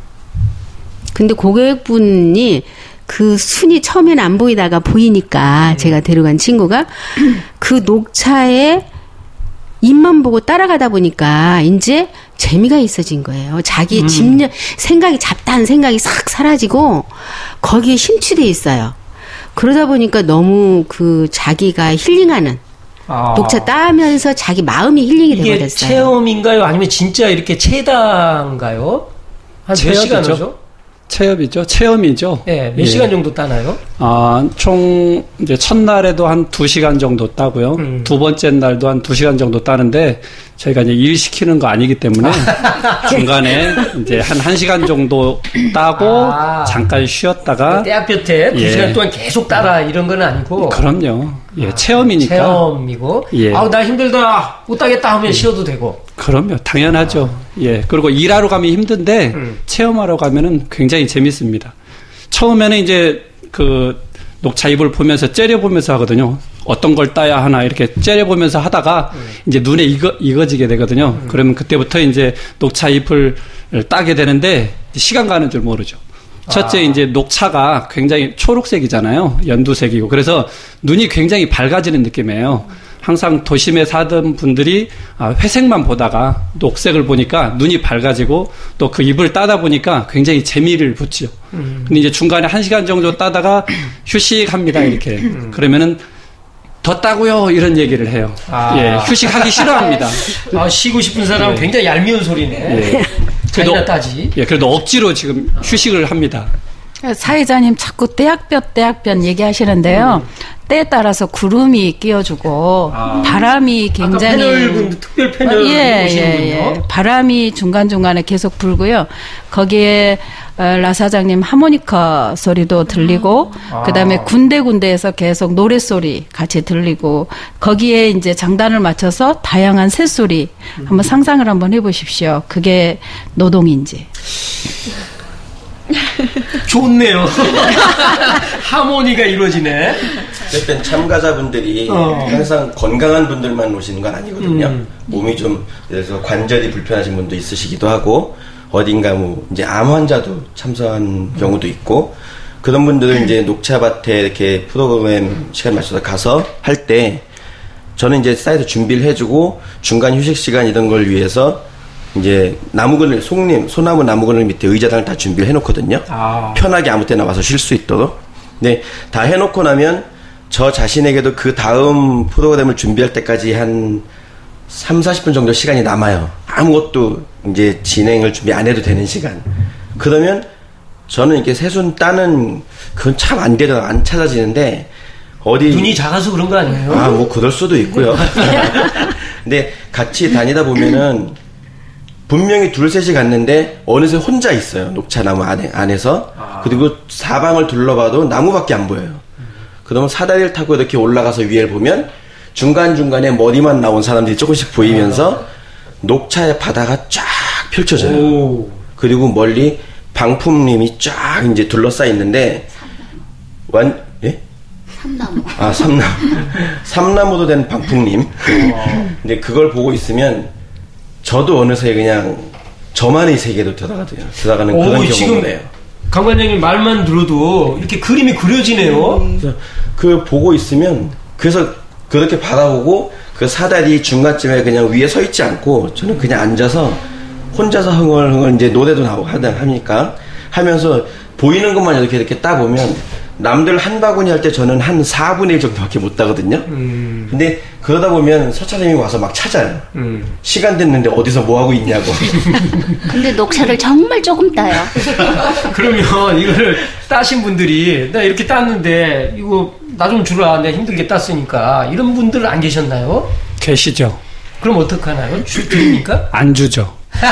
[SPEAKER 6] 근데 고객분이 그 순이 처음에는 안 보이다가 보이니까 음. 제가 데려간 친구가 그 녹차에 잎만 보고 따라가다 보니까 이제 재미가 있어진 거예요. 자기
[SPEAKER 1] 음.
[SPEAKER 6] 집념, 생각이 잡다한 생각이 싹 사라지고 거기에 심취돼 있어요. 그러다 보니까 너무 그 자기가 힐링하는 아. 녹차 따면서 자기 마음이 힐링이 되고 됐어요.
[SPEAKER 1] 이게 체험인가요? 아니면 진짜 이렇게 체다인가요? 한 몇 시간 하죠?
[SPEAKER 3] 체험이죠. 체험이죠.
[SPEAKER 1] 예, 몇
[SPEAKER 3] 예.
[SPEAKER 1] 시간 정도 따나요?
[SPEAKER 3] 아, 총 이제 첫날에도 한 두 시간 정도 따고요.
[SPEAKER 1] 음.
[SPEAKER 3] 두 번째 날도 한 두 시간 정도 따는데 저희가 이제 일 시키는 거 아니기 때문에 중간에 이제 한 1시간 정도 따고
[SPEAKER 1] 아.
[SPEAKER 3] 잠깐 쉬었다가
[SPEAKER 1] 대학교 때 두
[SPEAKER 3] 예.
[SPEAKER 1] 시간 동안 계속 따라 이런 건 아니고.
[SPEAKER 3] 그럼요. 예, 체험이니까.
[SPEAKER 1] 체험이고.
[SPEAKER 3] 예.
[SPEAKER 1] 아우, 나 힘들다. 못 따겠다 하면 쉬어도 되고.
[SPEAKER 3] 그럼요. 당연하죠. 예. 그리고 일하러 가면 힘든데
[SPEAKER 1] 음.
[SPEAKER 3] 체험하러 가면은 굉장히 재밌습니다. 처음에는 이제 그 녹차잎을 보면서 째려보면서 하거든요. 어떤 걸 따야 하나 이렇게 째려보면서 하다가
[SPEAKER 1] 음.
[SPEAKER 3] 이제 눈에 익어, 익어지게 되거든요. 음. 그러면 그때부터 이제 녹차잎을 따게 되는데 시간 가는 줄 모르죠. 첫째,
[SPEAKER 1] 아.
[SPEAKER 3] 이제 녹차가 굉장히 초록색이잖아요. 연두색이고. 그래서 눈이 굉장히 밝아지는 느낌이에요. 항상 도심에 사던 분들이 회색만 보다가 녹색을 보니까 눈이 밝아지고 또 그 잎을 따다 보니까 굉장히 재미를 붙죠. 음. 근데 이제 중간에 한 시간 정도 따다가 휴식합니다. 이렇게. 음. 그러면은 더 따고요. 이런 얘기를 해요. 아. 예, 휴식하기 싫어합니다.
[SPEAKER 1] 아, 쉬고 싶은 사람은 예. 굉장히 얄미운 소리네. 예. 자기나 따지.
[SPEAKER 3] 예, 그래도 억지로 지금 휴식을 합니다.
[SPEAKER 7] 사회자님 자꾸 떼약볕 떼약볕 얘기하시는데요. 음. 때에 따라서 구름이 끼어주고 아. 바람이 굉장히
[SPEAKER 1] 패널, 특별 패널
[SPEAKER 7] 예,
[SPEAKER 1] 오시는군요.
[SPEAKER 7] 예, 예. 바람이 중간 중간에 계속 불고요. 거기에 라 사장님 하모니카 소리도 들리고 아. 그다음에 군데군데에서 계속 노래 소리 같이 들리고 거기에 이제 장단을 맞춰서 다양한 새소리 한번 상상을 한번 해보십시오. 그게 노동인지.
[SPEAKER 1] 좋네요. 하모니가 이루어지네.
[SPEAKER 5] 어쨌든 참가자분들이 어. 항상 건강한 분들만 오시는 건 아니거든요. 음. 몸이 좀 그래서 관절이 불편하신 분도 있으시기도 하고 어딘가 뭐 이제 암 환자도 참석한 경우도 있고 그런 분들은 이제 녹차밭에 이렇게 프로그램 시간 맞춰서 가서 할 때 저는 이제 사이드 준비를 해주고 중간 휴식 시간 이런 걸 위해서 이제 나무그늘, 속림, 소나무 나무그늘 밑에 의자당을 다 준비를 해놓거든요. 아. 편하게 아무 때나 와서 쉴 수 있도록. 근데 다 해놓고 나면 저 자신에게도 그 다음 프로그램을 준비할 때까지 한 삼, 사십 분 정도 시간이 남아요. 아무것도 이제 진행을 준비 안 해도 되는 시간. 그러면 저는 이렇게 새순 따는 그건 참 안 되더라, 안 찾아지는데 어디.
[SPEAKER 1] 눈이 작아서 그런 거 아니에요?
[SPEAKER 5] 아, 뭐 그럴 수도 있고요. 근데 같이 다니다 보면은 분명히 둘셋이 갔는데 어느새 혼자 있어요. 녹차나무 안에, 안에서. 아. 그리고 사방을 둘러봐도 나무밖에 안 보여요. 음. 그러면 사다리를 타고 이렇게 올라가서 위를 보면 중간중간에 머리만 나온 사람들이 조금씩 보이면서 아. 녹차의 바다가 쫙 펼쳐져요. 오. 그리고 멀리 방풍림이 쫙 이제 둘러싸여 있는데 완, 예?
[SPEAKER 4] 삼나무.
[SPEAKER 5] 아, 삼나무. 삼나무도 된 방풍림. 근데 그걸 보고 있으면 저도 어느새 그냥 저만의 세계로 들어가요. 들어가는 오, 그런 경험이에요.
[SPEAKER 1] 강 관장님 말만 들어도 이렇게 그림이 그려지네요.
[SPEAKER 5] 음. 그래서 그 보고 있으면 그래서 그렇게 바라보고 그 사다리 중간쯤에 그냥 위에 서 있지 않고 저는 그냥 앉아서 혼자서 흥얼흥얼 이제 노래도 나오고 하다 하니까 하면서 보이는 것만 이렇게 이렇게 따 보면 남들 한 바구니 할 때 저는 한 사분의 일 정도밖에 못 따거든요. 음. 근데 그러다 보면 서차장님이 와서 막 찾아요. 음. 시간 됐는데 어디서 뭐 하고 있냐고.
[SPEAKER 4] 근데 녹차를 정말 조금 따요.
[SPEAKER 1] 그러면 이거를 따신 분들이 나 이렇게 땄는데 이거 나 좀 주라, 내가 힘들게 땄으니까 이런 분들 안 계셨나요?
[SPEAKER 3] 계시죠.
[SPEAKER 1] 그럼 어떡하나요? 주, 드립니까?
[SPEAKER 3] 안 주죠.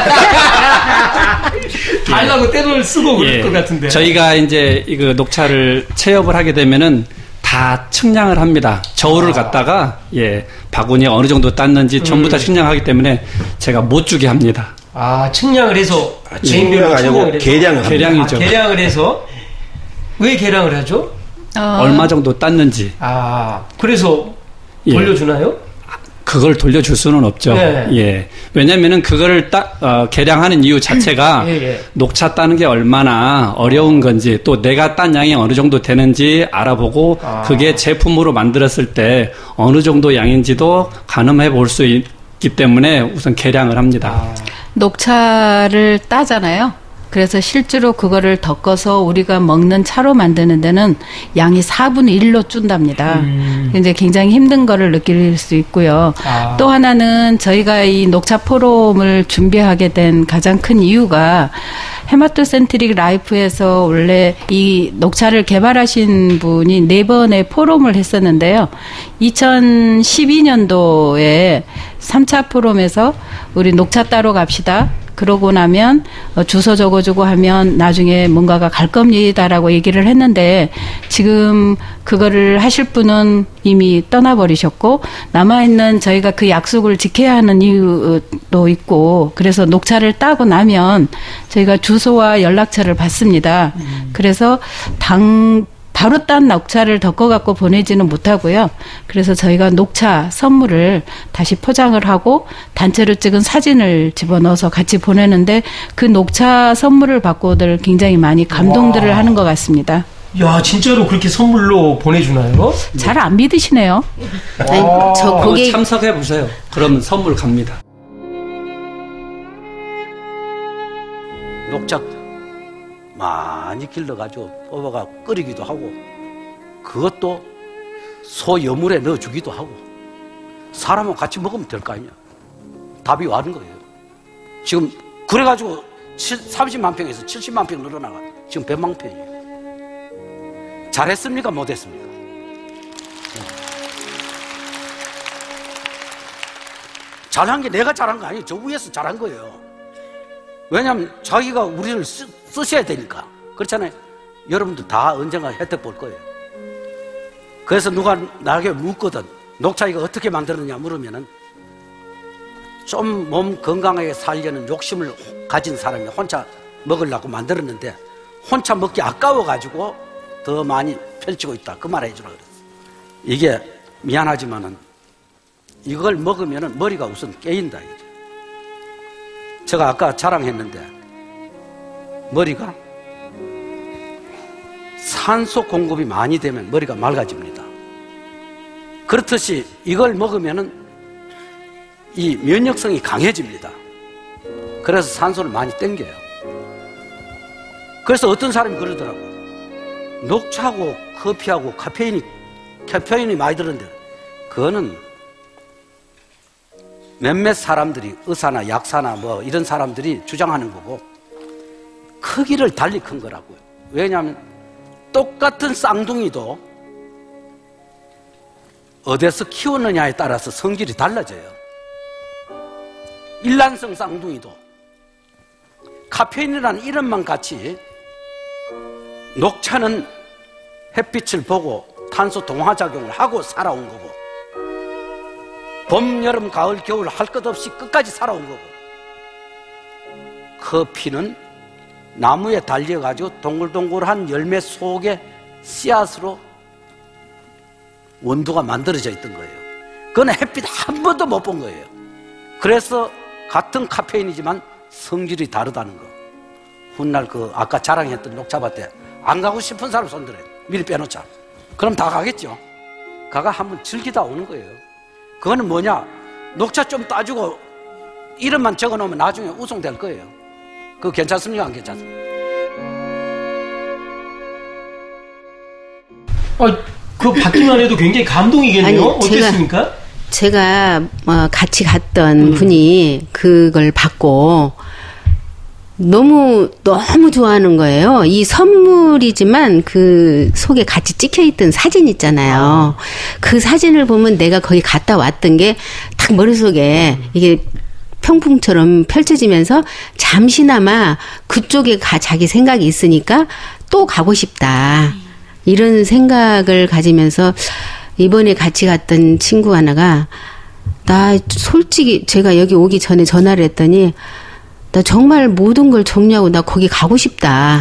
[SPEAKER 1] 달라고 떼돈을 쓰고 그럴
[SPEAKER 3] 예.
[SPEAKER 1] 것 같은데.
[SPEAKER 3] 저희가 이제 이거 녹차를 체험을 하게 되면은 다 측량을 합니다. 저울을 아. 갖다가 예 바구니에 어느 정도 땄는지 음. 전부 다 측량하기 때문에 제가 못 주게 합니다.
[SPEAKER 1] 아, 측량을 해서
[SPEAKER 5] 개인별로 아니고 계량을
[SPEAKER 3] 계량이죠.
[SPEAKER 1] 아, 계량을 해서 왜 계량을 하죠?
[SPEAKER 7] 어.
[SPEAKER 3] 얼마 정도 땄는지.
[SPEAKER 1] 아, 그래서 돌려주나요?
[SPEAKER 3] 예. 그걸 돌려줄 수는 없죠. 네. 예. 왜냐면은 그거를 따, 어, 계량하는 이유 자체가 예, 예. 녹차 따는 게 얼마나 어려운 건지 또 내가 딴 양이 어느 정도 되는지 알아보고 아. 그게 제품으로 만들었을 때 어느 정도 양인지도 가늠해 볼 수 있기 때문에 우선 계량을 합니다. 아.
[SPEAKER 7] 녹차를 따잖아요. 그래서 실제로 그거를 덮어서 우리가 먹는 차로 만드는 데는 양이 사분의 일로 준답니다. 음. 이제 굉장히 힘든 거를 느낄 수 있고요. 아. 또 하나는 저희가 이 녹차 포럼을 준비하게 된 가장 큰 이유가 헤마토센트릭 라이프에서 원래 이 녹차를 개발하신 분이 네 번의 포럼을 했었는데요. 이천십이 년도에 삼 차 포럼에서 우리 녹차 따러 갑시다. 그러고 나면 주소 적어주고 하면 나중에 뭔가가 갈 겁니다라고 얘기를 했는데 지금 그거를 하실 분은 이미 떠나버리셨고 남아있는 저희가 그 약속을 지켜야 하는 이유도 있고 그래서 녹차를 따고 나면 저희가 주소와 연락처를 받습니다. 음. 그래서 당 바로 딴 녹차를 덮어갖고 보내지는 못하고요. 그래서 저희가 녹차 선물을 다시 포장을 하고 단체로 찍은 사진을 집어넣어서 같이 보내는데 그 녹차 선물을 받고들 굉장히 많이 감동들을 와. 하는 것 같습니다.
[SPEAKER 1] 야, 진짜로 그렇게 선물로 보내주나요?
[SPEAKER 7] 잘 안 믿으시네요.
[SPEAKER 6] 아니, 저 거기
[SPEAKER 3] 참석해 보세요. 그러면 선물 갑니다.
[SPEAKER 8] 녹차 많이 길러가지고 뽑아가 끓이기도 하고 그것도 소 여물에 넣어주기도 하고 사람하고 같이 먹으면 될 거 아니야. 답이 와는 거예요. 지금 그래가지고 삼십만 평에서 칠십만 평 늘어나가 지금 백만 평이에요. 잘했습니까? 못했습니까? 잘한 게 내가 잘한 거 아니에요. 저 위에서 잘한 거예요. 왜냐하면 자기가 우리를 쓰, 쓰셔야 되니까. 그렇잖아요. 여러분들 다 언젠가 혜택 볼 거예요. 그래서 누가 나에게 묻거든. 녹차 이거 어떻게 만들었냐 물으면은 좀 몸 건강하게 살려는 욕심을 가진 사람이 혼자 먹으려고 만들었는데 혼자 먹기 아까워가지고 더 많이 펼치고 있다. 그 말 해주라 그랬어. 이게 미안하지만은 이걸 먹으면은 머리가 우선 깨인다. 이제. 제가 아까 자랑했는데 머리가 산소 공급이 많이 되면 머리가 맑아집니다. 그렇듯이 이걸 먹으면은 이 면역성이 강해집니다. 그래서 산소를 많이 땡겨요. 그래서 어떤 사람이 그러더라고요. 녹차하고 커피하고 카페인이, 카페인이 많이 들었는데 그거는 몇몇 사람들이 의사나 약사나 뭐 이런 사람들이 주장하는 거고 크기를 달리 큰 거라고요. 왜냐하면 똑같은 쌍둥이도 어디서 키우느냐에 따라서 성질이 달라져요. 일란성 쌍둥이도 카페인이라는 이름만 같이 녹차는 햇빛을 보고 탄소 동화작용을 하고 살아온 거고 봄, 여름, 가을, 겨울 할 것 없이 끝까지 살아온 거고 커피는 나무에 달려가지고 동글동글한 열매 속에 씨앗으로 원두가 만들어져 있던 거예요. 그건 햇빛 한 번도 못 본 거예요. 그래서 같은 카페인이지만 성질이 다르다는 거. 훗날 그 아까 자랑했던 녹차밭에 안 가고 싶은 사람 손들어요. 미리 빼놓자. 그럼 다 가겠죠. 가가 한번 즐기다 오는 거예요. 그거는 뭐냐? 녹차 좀 따주고 이름만 적어놓으면 나중에 우승될 거예요. 그거 괜찮습니까? 안 괜찮습니까?
[SPEAKER 1] 아, 그거 받기만 해도 굉장히 감동이겠네요.
[SPEAKER 6] 아니,
[SPEAKER 1] 어땠습니까?
[SPEAKER 6] 제가, 제가 어, 같이 갔던
[SPEAKER 1] 음.
[SPEAKER 6] 분이 그걸 받고 너무 너무 좋아하는 거예요. 이 선물이지만 그 속에 같이 찍혀있던 사진 있잖아요. 아. 그 사진을 보면 내가 거기 갔다 왔던 게 딱 머릿속에 음. 이게 평풍처럼 펼쳐지면서 잠시나마 그쪽에 가 자기 생각이 있으니까 또 가고 싶다. 이런 생각을 가지면서 이번에 같이 갔던 친구 하나가 나 솔직히 제가 여기 오기 전에 전화를 했더니 나 정말 모든 걸 정리하고 나 거기 가고 싶다.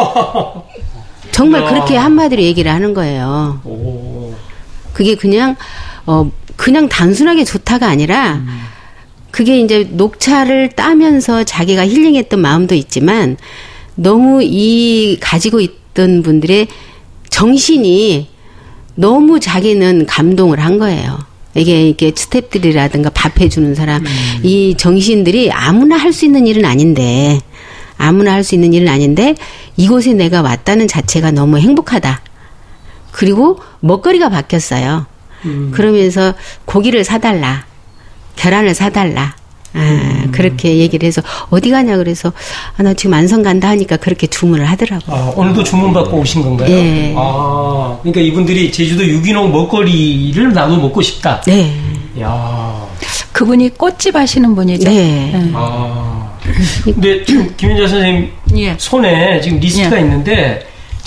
[SPEAKER 6] 정말 그렇게 한마디로 얘기를 하는 거예요.
[SPEAKER 1] 오.
[SPEAKER 6] 그게 그냥 어 그냥 단순하게 좋다가 아니라 음. 그게 이제 녹차를 따면서 자기가 힐링했던 마음도 있지만 너무 이 가지고 있던 분들의 정신이 너무 자기는 감동을 한 거예요. 이게, 이게 스태프들이라든가 밥 해주는 사람, 음. 이 정신들이 아무나 할 수 있는 일은 아닌데, 아무나 할 수 있는 일은 아닌데, 이곳에 내가 왔다는 자체가 너무 행복하다. 그리고 먹거리가 바뀌었어요. 음. 그러면서 고기를 사달라, 계란을 사달라, 아, 그렇게 얘기를 해서 어디 가냐 그래서 아, 나 지금 안성 간다 하니까 그렇게 주문을 하더라고요.
[SPEAKER 1] 아, 오늘도 주문 받고 오신 건가요?
[SPEAKER 6] 예.
[SPEAKER 1] 아, 그러니까 이분들이 제주도 유기농 먹거리를 나도 먹고 싶다.
[SPEAKER 6] 네.
[SPEAKER 1] 야.
[SPEAKER 7] 그분이 꽃집 하시는 분이죠.
[SPEAKER 6] 네.
[SPEAKER 7] 네.
[SPEAKER 1] 아. 근데 지금 김윤자 선생님
[SPEAKER 7] 예.
[SPEAKER 1] 손에 지금 리스트가
[SPEAKER 7] 예.
[SPEAKER 1] 있는데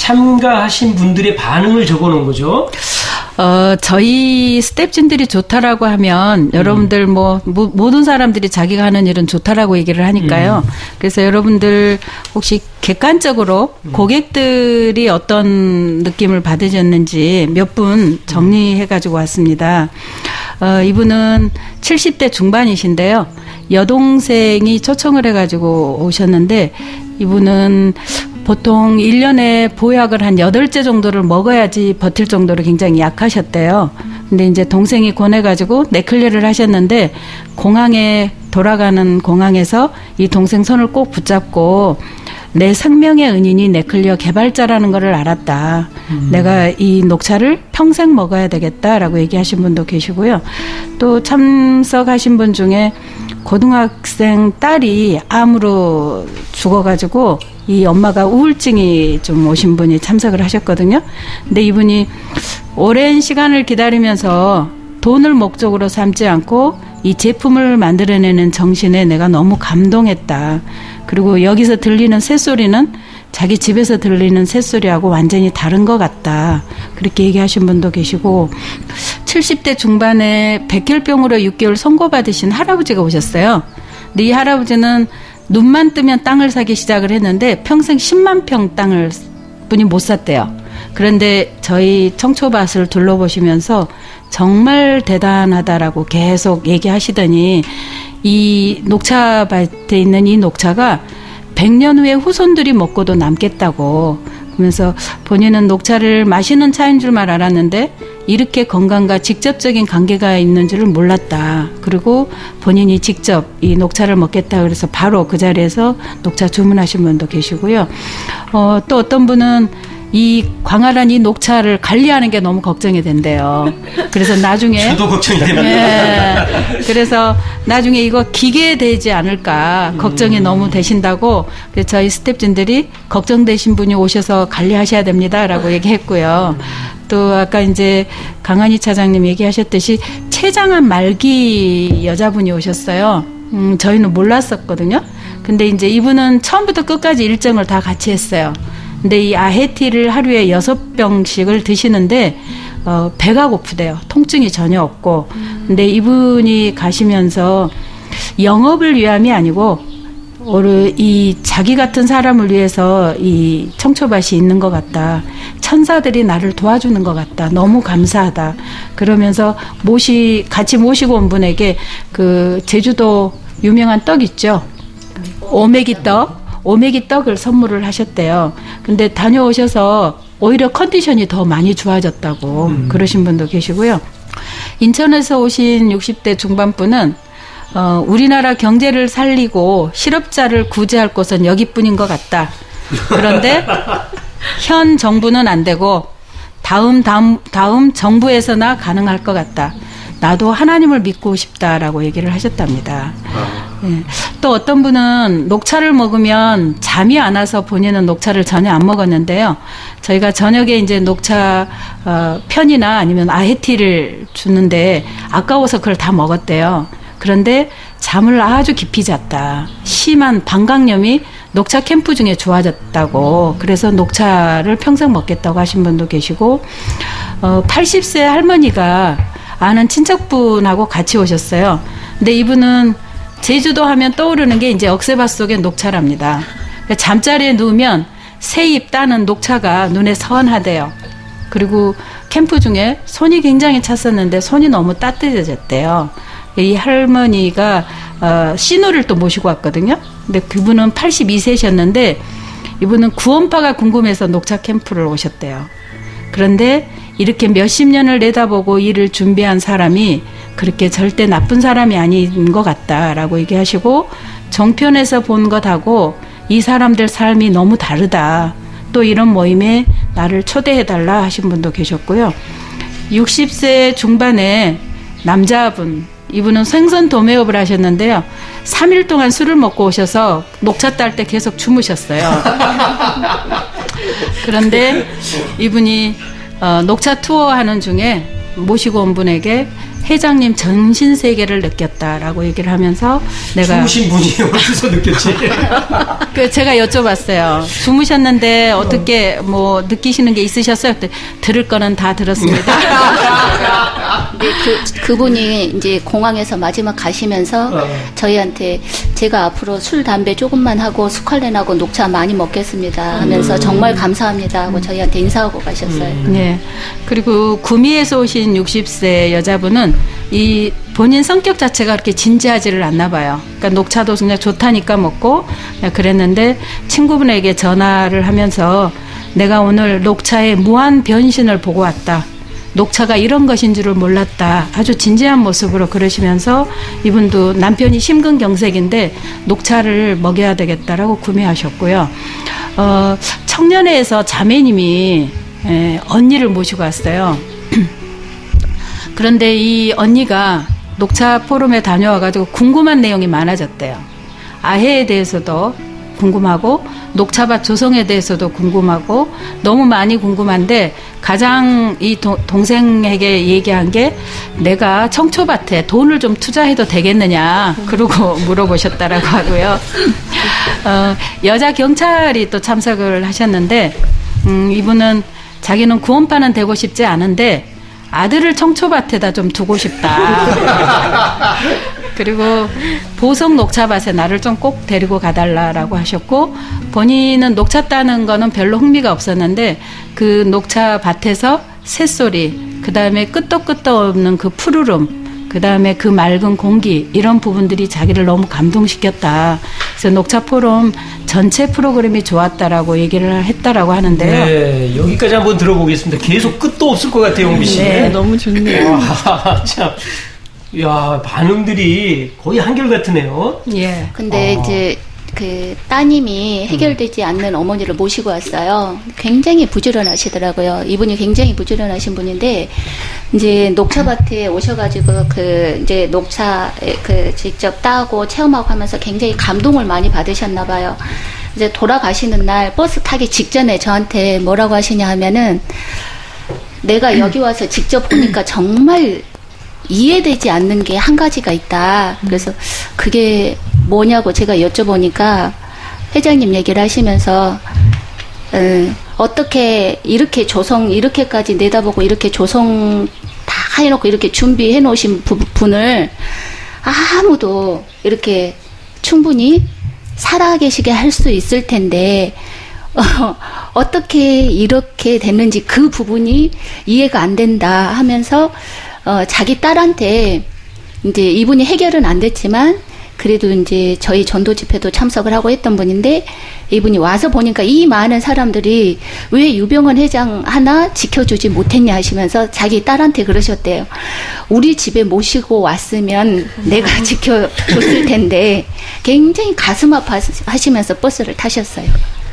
[SPEAKER 1] 참가하신 분들의 반응을 적어 놓은 거죠?
[SPEAKER 7] 어, 저희 스태프진들이 좋다라고 하면 여러분들 뭐, 모, 모든 사람들이 자기가 하는 일은 좋다라고 얘기를 하니까요.
[SPEAKER 1] 음.
[SPEAKER 7] 그래서 여러분들 혹시 객관적으로
[SPEAKER 1] 음.
[SPEAKER 7] 고객들이 어떤 느낌을 받으셨는지 몇 분 정리해가지고 왔습니다. 어, 이분은 칠십 대 중반이신데요. 여동생이 초청을 해가지고 오셨는데 이분은 보통 일 년에 보약을 한 여덟째 정도를 먹어야지 버틸 정도로 굉장히 약하셨대요. 근데 이제 동생이 권해가지고 네클리어를 하셨는데 공항에 돌아가는 공항에서 이 동생 손을 꼭 붙잡고 내 생명의 은인이 네클리어 개발자라는 거를 알았다. 음. 내가 이 녹차를 평생 먹어야 되겠다라고 얘기하신 분도 계시고요. 또 참석하신 분 중에 고등학생 딸이 암으로 죽어가지고 이 엄마가 우울증이 좀 오신 분이 참석을 하셨거든요. 근데 이분이 오랜 시간을 기다리면서 돈을 목적으로 삼지 않고 이 제품을 만들어내는 정신에 내가 너무 감동했다. 그리고 여기서 들리는 새소리는 자기 집에서 들리는 새소리하고 완전히 다른 것 같다. 그렇게 얘기하신 분도 계시고 칠십 대 중반에 백혈병으로 육 개월 선고받으신 할아버지가 오셨어요. 근데 이 할아버지는 눈만 뜨면 땅을 사기 시작을 했는데 평생 십만 평 땅을 분이 못 샀대요. 그런데 저희 청초밭을 둘러보시면서 정말 대단하다라고 계속 얘기하시더니 이 녹차밭에 있는 이 녹차가 백 년 후에 후손들이 먹고도 남겠다고 그러면서 본인은 녹차를 마시는 차인 줄만 알았는데 이렇게 건강과 직접적인 관계가 있는 줄을 몰랐다. 그리고 본인이 직접 이 녹차를 먹겠다 그래서 바로 그 자리에서 녹차 주문하신 분도 계시고요. 어, 또 어떤 분은 이 광활한 이 녹차를 관리하는 게 너무 걱정이 된대요. 그래서 나중에
[SPEAKER 1] 저도 걱정이 됩니다.
[SPEAKER 7] 예, 그래서 나중에 이거 기계되지 않을까 걱정이 음. 너무 되신다고 그래서 저희 스태프진들이 걱정되신 분이 오셔서 관리하셔야 됩니다라고 얘기했고요. 또 아까 이제 강한희 차장님 얘기하셨듯이 췌장암 말기 여자분이 오셨어요. 음, 저희는 몰랐었거든요. 근데 이제 이분은 처음부터 끝까지 일정을 다 같이 했어요. 근데 이 아헤티를 하루에 여섯 병씩을 드시는데 어, 배가 고프대요. 통증이 전혀 없고. 근데 이분이 가시면서 영업을 위함이 아니고 오늘 이 자기 같은 사람을 위해서 이 청초밭이 있는 것 같다. 천사들이 나를 도와주는 것 같다. 너무 감사하다. 그러면서 모시 같이 모시고 온 분에게 그 제주도 유명한 떡 있죠. 오메기 떡. 오메기 떡을 선물을 하셨대요. 근데 다녀오셔서 오히려 컨디션이 더 많이 좋아졌다고 음. 그러신 분도 계시고요. 인천에서 오신 육십 대 중반분은 어, 우리나라 경제를 살리고 실업자를 구제할 곳은 여기뿐인 것 같다. 그런데 현 정부는 안 되고 다음 다음 다음 정부에서나 가능할 것 같다. 나도 하나님을 믿고 싶다라고 얘기를 하셨답니다. 네. 또 어떤 분은 녹차를 먹으면 잠이 안 와서 본인은 녹차를 전혀 안 먹었는데요. 저희가 저녁에 이제 녹차 어, 편이나 아니면 아헤티를 주는데 아까워서 그걸 다 먹었대요. 그런데 잠을 아주 깊이 잤다. 심한 방광염이 녹차 캠프 중에 좋아졌다고. 그래서 녹차를 평생 먹겠다고 하신 분도 계시고 어, 팔십 세 할머니가 아는 친척분하고 같이 오셨어요. 근데 이분은 제주도 하면 떠오르는 게 이제 억새밭 속의 녹차랍니다. 잠자리에 누우면 새잎 따는 녹차가 눈에 선하대요. 그리고 캠프 중에 손이 굉장히 찼었는데 손이 너무 따뜻해졌대요. 이 할머니가 어, 신우를 또 모시고 왔거든요. 근데 그분은 팔십이 세셨는데 이분은 구원파가 궁금해서 녹차 캠프를 오셨대요. 그런데 이렇게 몇십 년을 내다보고 일을 준비한 사람이 그렇게 절대 나쁜 사람이 아닌 것 같다라고 얘기하시고 정편에서 본 것하고 이 사람들 삶이 너무 다르다. 또 이런 모임에 나를 초대해달라 하신 분도 계셨고요. 육십 세 중반에 남자분 이분은 생선 도매업을 하셨는데요. 삼 일 동안 술을 먹고 오셔서 녹차 딸 때 계속 주무셨어요. 그런데 이분이 어, 녹차 투어 하는 중에 모시고 온 분에게 회장님 전신 세계를 느꼈다라고 얘기를 하면서 내가
[SPEAKER 1] 주무신 분이 어디서 느꼈지?
[SPEAKER 7] 그 제가 여쭤봤어요. 주무셨는데 어떻게 뭐 느끼시는 게 있으셨어요? 그때 들을 거는 다 들었습니다.
[SPEAKER 4] 근데 그 그분이 이제 공항에서 마지막 가시면서
[SPEAKER 1] 어.
[SPEAKER 4] 저희한테 제가 앞으로 술 담배 조금만 하고 스칼렌하고 녹차 많이 먹겠습니다 하면서 음. 정말 감사합니다 하고 저희한테 인사하고 가셨어요.
[SPEAKER 7] 음. 네. 그리고 구미에서 오신 육십 세 여자분은 이 본인 성격 자체가 그렇게 진지하지를 않나 봐요. 그러니까 녹차도 그냥 좋다니까 먹고 그냥 그랬는데 친구분에게 전화를 하면서 내가 오늘 녹차의 무한 변신을 보고 왔다. 녹차가 이런 것인 줄을 몰랐다. 아주 진지한 모습으로 그러시면서 이분도 남편이 심근경색인데 녹차를 먹여야 되겠다라고 구매하셨고요. 어, 청년회에서 자매님이 에, 언니를 모시고 왔어요. 그런데 이 언니가 녹차 포럼에 다녀와가지고 궁금한 내용이 많아졌대요. 아해에 대해서도 궁금하고 녹차밭 조성에 대해서도 궁금하고 너무 많이 궁금한데 가장 이 도, 동생에게 얘기한 게 내가 청초밭에 돈을 좀 투자해도 되겠느냐 그러고 물어보셨다라고 하고요. 어, 여자 경찰이 또 참석을 하셨는데 음, 이분은 자기는 구원파는 되고 싶지 않은데 아들을 청초밭에다 좀 두고 싶다. 그리고 보성 녹차밭에 나를 좀 꼭 데리고 가달라라고 하셨고 본인은 녹차 따는 거는 별로 흥미가 없었는데 그 녹차밭에서 새소리, 그 다음에 끄떡끄떡 없는 그 푸르름, 그 다음에 그 맑은 공기 이런 부분들이 자기를 너무 감동시켰다. 그래서 녹차 포럼 전체 프로그램이 좋았다라고 얘기를 했다라고 하는데요.
[SPEAKER 1] 네, 여기까지 한번 들어보겠습니다. 계속 끝도 없을 것 같아요, 용비 씨.
[SPEAKER 2] 네, 너무 좋네요.
[SPEAKER 1] 와, 참. 야, 반응들이 거의 한결같으네요.
[SPEAKER 7] 예.
[SPEAKER 4] 근데
[SPEAKER 1] 아.
[SPEAKER 4] 이제 그 따님이 해결되지 않는 어머니를 모시고 왔어요. 굉장히 부지런하시더라고요. 이분이 굉장히 부지런하신 분인데 이제 녹차밭에 오셔가지고 그 이제 녹차 그 직접 따고 체험하고 하면서 굉장히 감동을 많이 받으셨나 봐요. 이제 돌아가시는 날 버스 타기 직전에 저한테 뭐라고 하시냐 하면은 내가 여기 와서 직접 보니까 정말 이해되지 않는 게 한 가지가 있다. 그래서 그게 뭐냐고 제가 여쭤보니까 회장님 얘기를 하시면서 음, 어떻게 이렇게 조성 이렇게까지 내다보고 이렇게 조성 다 해놓고 이렇게 준비해 놓으신 분을 아무도 이렇게 충분히 살아계시게 할 수 있을 텐데 어, 어떻게 이렇게 됐는지 그 부분이 이해가 안 된다 하면서 어, 자기 딸한테 이제 이분이 해결은 안 됐지만 그래도 이제 저희 전도 집회도 참석을 하고 했던 분인데 이분이 와서 보니까 이 많은 사람들이 왜 유병헌 회장 하나 지켜주지 못했냐 하시면서 자기 딸한테 그러셨대요. 우리 집에 모시고 왔으면 내가 지켜줬을 텐데 굉장히 가슴 아파하시면서 버스를 타셨어요.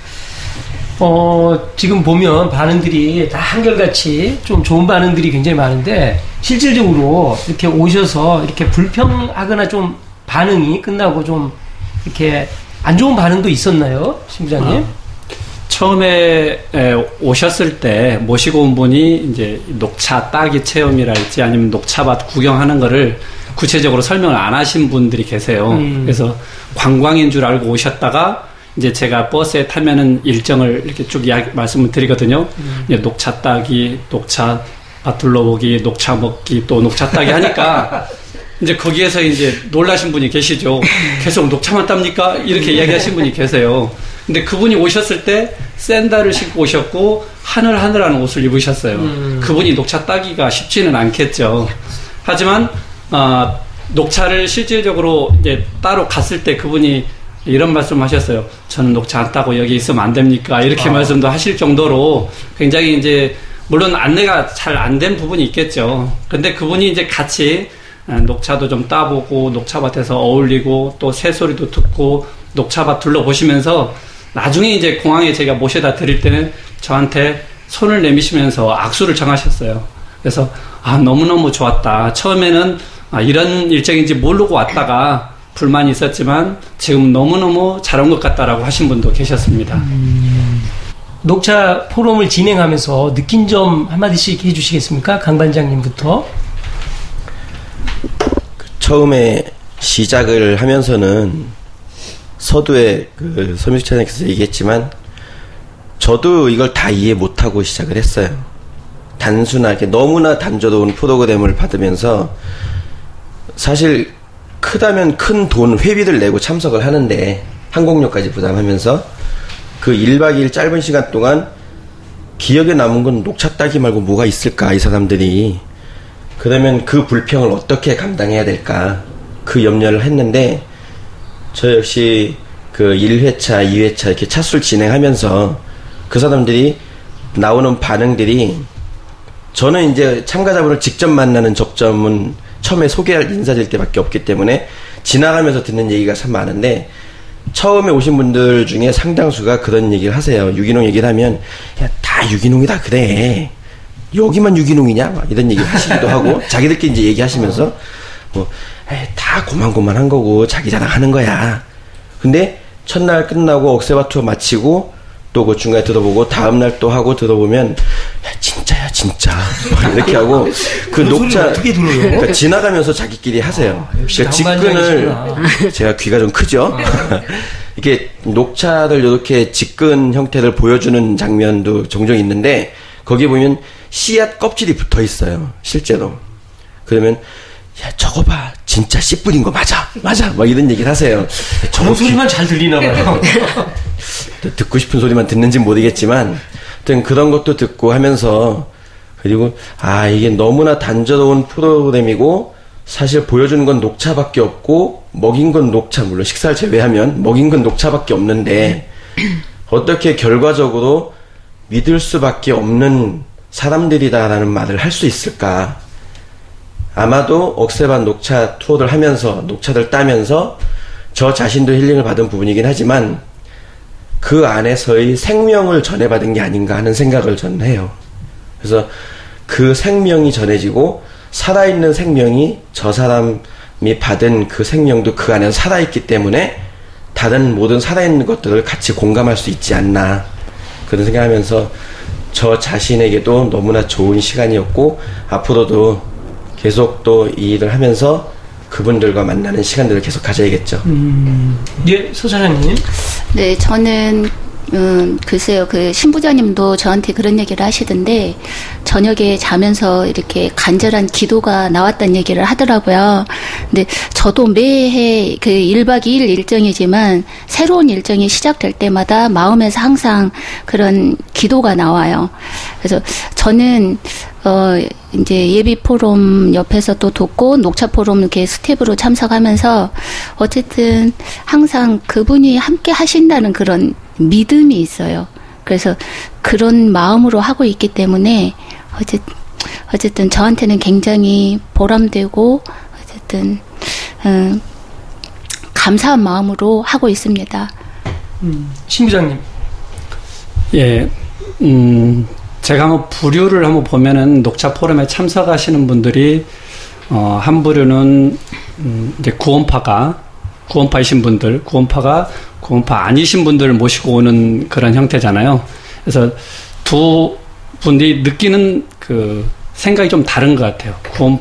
[SPEAKER 1] 어, 지금 보면 반응들이 다 한결같이 좀 좋은 반응들이 굉장히 많은데 실질적으로 이렇게 오셔서 이렇게 불평하거나 좀 반응이 끝나고 좀 이렇게 안 좋은 반응도 있었나요, 신부장님?
[SPEAKER 3] 아, 처음에 에, 오셨을 때 모시고 온 분이 이제 녹차 따기 체험이랄지 아니면 녹차밭 구경하는 거를 구체적으로 설명을 안 하신 분들이 계세요. 음. 그래서 관광인 줄 알고 오셨다가 이제 제가 버스에 타면은 일정을 이렇게 쭉 이야기, 말씀을 드리거든요. 음. 이제 녹차 따기, 녹차 밭 둘러보기, 녹차 먹기, 또 녹차 따기 하니까 이제 거기에서 이제 놀라신 분이 계시죠. 계속 녹차만 땁니까? 이렇게 이야기하신 분이 계세요. 근데 그분이 오셨을 때 샌들을 신고 오셨고 하늘하늘한 옷을 입으셨어요. 음. 그분이 녹차 따기가 쉽지는 않겠죠. 하지만 어, 녹차를 실질적으로 이제 따로 갔을 때 그분이 이런 말씀 하셨어요. 저는 녹차 안 따고 여기 있으면 안 됩니까? 이렇게 아. 말씀도 하실 정도로 굉장히 이제 물론 안내가 잘 안 된 부분이 있겠죠. 근데 그분이 이제 같이 녹차도 좀 따보고 녹차밭에서 어울리고 또 새소리도 듣고 녹차밭 둘러보시면서 나중에 이제 공항에 제가 모셔다 드릴 때는 저한테 손을 내미시면서 악수를 청하셨어요. 그래서 아 너무너무 좋았다. 처음에는 아, 이런 일정인지 모르고 왔다가 불만이 있었지만 지금 너무너무 잘 온 것 같다라고 하신 분도 계셨습니다.
[SPEAKER 1] 음, 녹차 포럼을 진행하면서 느낀 점 한마디씩 해주시겠습니까? 강 반장님부터.
[SPEAKER 5] 처음에 시작을 하면서는 서두에 그 서민숙 차장님께서 얘기했지만 저도 이걸 다 이해 못하고 시작을 했어요. 단순하게 너무나 단조로운 프로그램을 받으면서 사실 크다면 큰 돈 회비를 내고 참석을 하는데 항공료까지 부담하면서 그 일 박 이 일 짧은 시간 동안 기억에 남은 건 녹차 따기 말고 뭐가 있을까 이 사람들이. 그러면 그 불평을 어떻게 감당해야 될까 그 염려를 했는데 저 역시 그 일 회차 이 회차 이렇게 차수를 진행하면서 그 사람들이 나오는 반응들이 저는 이제 참가자분을 직접 만나는 접점은 처음에 소개할 인사드릴 때밖에 없기 때문에 지나가면서 듣는 얘기가 참 많은데 처음에 오신 분들 중에 상당수가 그런 얘기를 하세요. 유기농 얘기를 하면 야, 다 유기농이다 그래. 여기만 유기농이냐? 막 이런 얘기 하시기도 하고 자기들끼리 이제 얘기하시면서 뭐 에이, 다 고만고만한 거고 자기 자랑하는 거야. 근데 첫날 끝나고 억새와 투어 마치고 또 그 중간에 들어보고 다음날 또 하고 들어보면 야, 진짜야 진짜 이렇게 하고 그 녹차
[SPEAKER 1] 어떻게 들어요?
[SPEAKER 5] 그러니까 지나가면서 자기끼리 하세요.
[SPEAKER 1] 아, 역시
[SPEAKER 5] 그러니까 직근을 제가 귀가 좀 크죠.
[SPEAKER 1] 아.
[SPEAKER 5] 이게 녹차를 이렇게 직근 형태를 보여주는 장면도 종종 있는데 거기 보면 씨앗 껍질이 붙어 있어요. 실제로. 그러면 야 저거 봐 진짜 씨 뿌린 거 맞아 맞아 막 이런 얘기를 하세요.
[SPEAKER 1] 저런 소리만 잘 들리나 봐요.
[SPEAKER 5] 듣고 싶은 소리만 듣는지 모르겠지만 하여튼 그런 것도 듣고 하면서 그리고 아 이게 너무나 단조로운 프로그램이고 사실 보여주는 건 녹차밖에 없고 먹인 건 녹차 물론 식사를 제외하면 먹인 건 녹차밖에 없는데 어떻게 결과적으로 믿을 수밖에 없는 사람들이다라는 말을 할 수 있을까. 아마도 억새반 녹차 투어를 하면서 녹차를 따면서 저 자신도 힐링을 받은 부분이긴 하지만 그 안에서의 생명을 전해받은 게 아닌가 하는 생각을 저는 해요. 그래서 그 생명이 전해지고 살아있는 생명이 저 사람이 받은 그 생명도 그 안에 살아있기 때문에 다른 모든 살아있는 것들을 같이 공감할 수 있지 않나 그런 생각하면서 저 자신에게도 너무나 좋은 시간이었고 앞으로도 계속 또 이 일을 하면서 그분들과 만나는 시간들을 계속 가져야겠죠.
[SPEAKER 1] 음, 예, 소사장님.
[SPEAKER 4] 네, 저는 음, 글쎄요, 그 신부장님도 저한테 그런 얘기를 하시던데 저녁에 자면서 이렇게 간절한 기도가 나왔다는 얘기를 하더라고요. 근데 저도 매해 그 일 박 이 일 일정이지만 새로운 일정이 시작될 때마다 마음에서 항상 그런 기도가 나와요. 그래서 저는 어, 이제 예비 포럼 옆에서 또 돕고 녹차 포럼 이렇게 스텝으로 참석하면서 어쨌든 항상 그분이 함께 하신다는 그런 믿음이 있어요. 그래서 그런 마음으로 하고 있기 때문에 어쨌든, 어쨌든 저한테는 굉장히 보람되고 어쨌든 음, 감사한 마음으로 하고 있습니다.
[SPEAKER 1] 음, 신부장님.
[SPEAKER 3] 예, 음, 제가 한번 부류를 한번 보면은 녹차 포럼에 참석하시는 분들이 어, 한 부류는 음, 이제 구원파가 구원파이신 분들, 구원파가 구원파 아니신 분들을 모시고 오는 그런 형태잖아요. 그래서 두 분이 느끼는 그 생각이 좀 다른 것 같아요.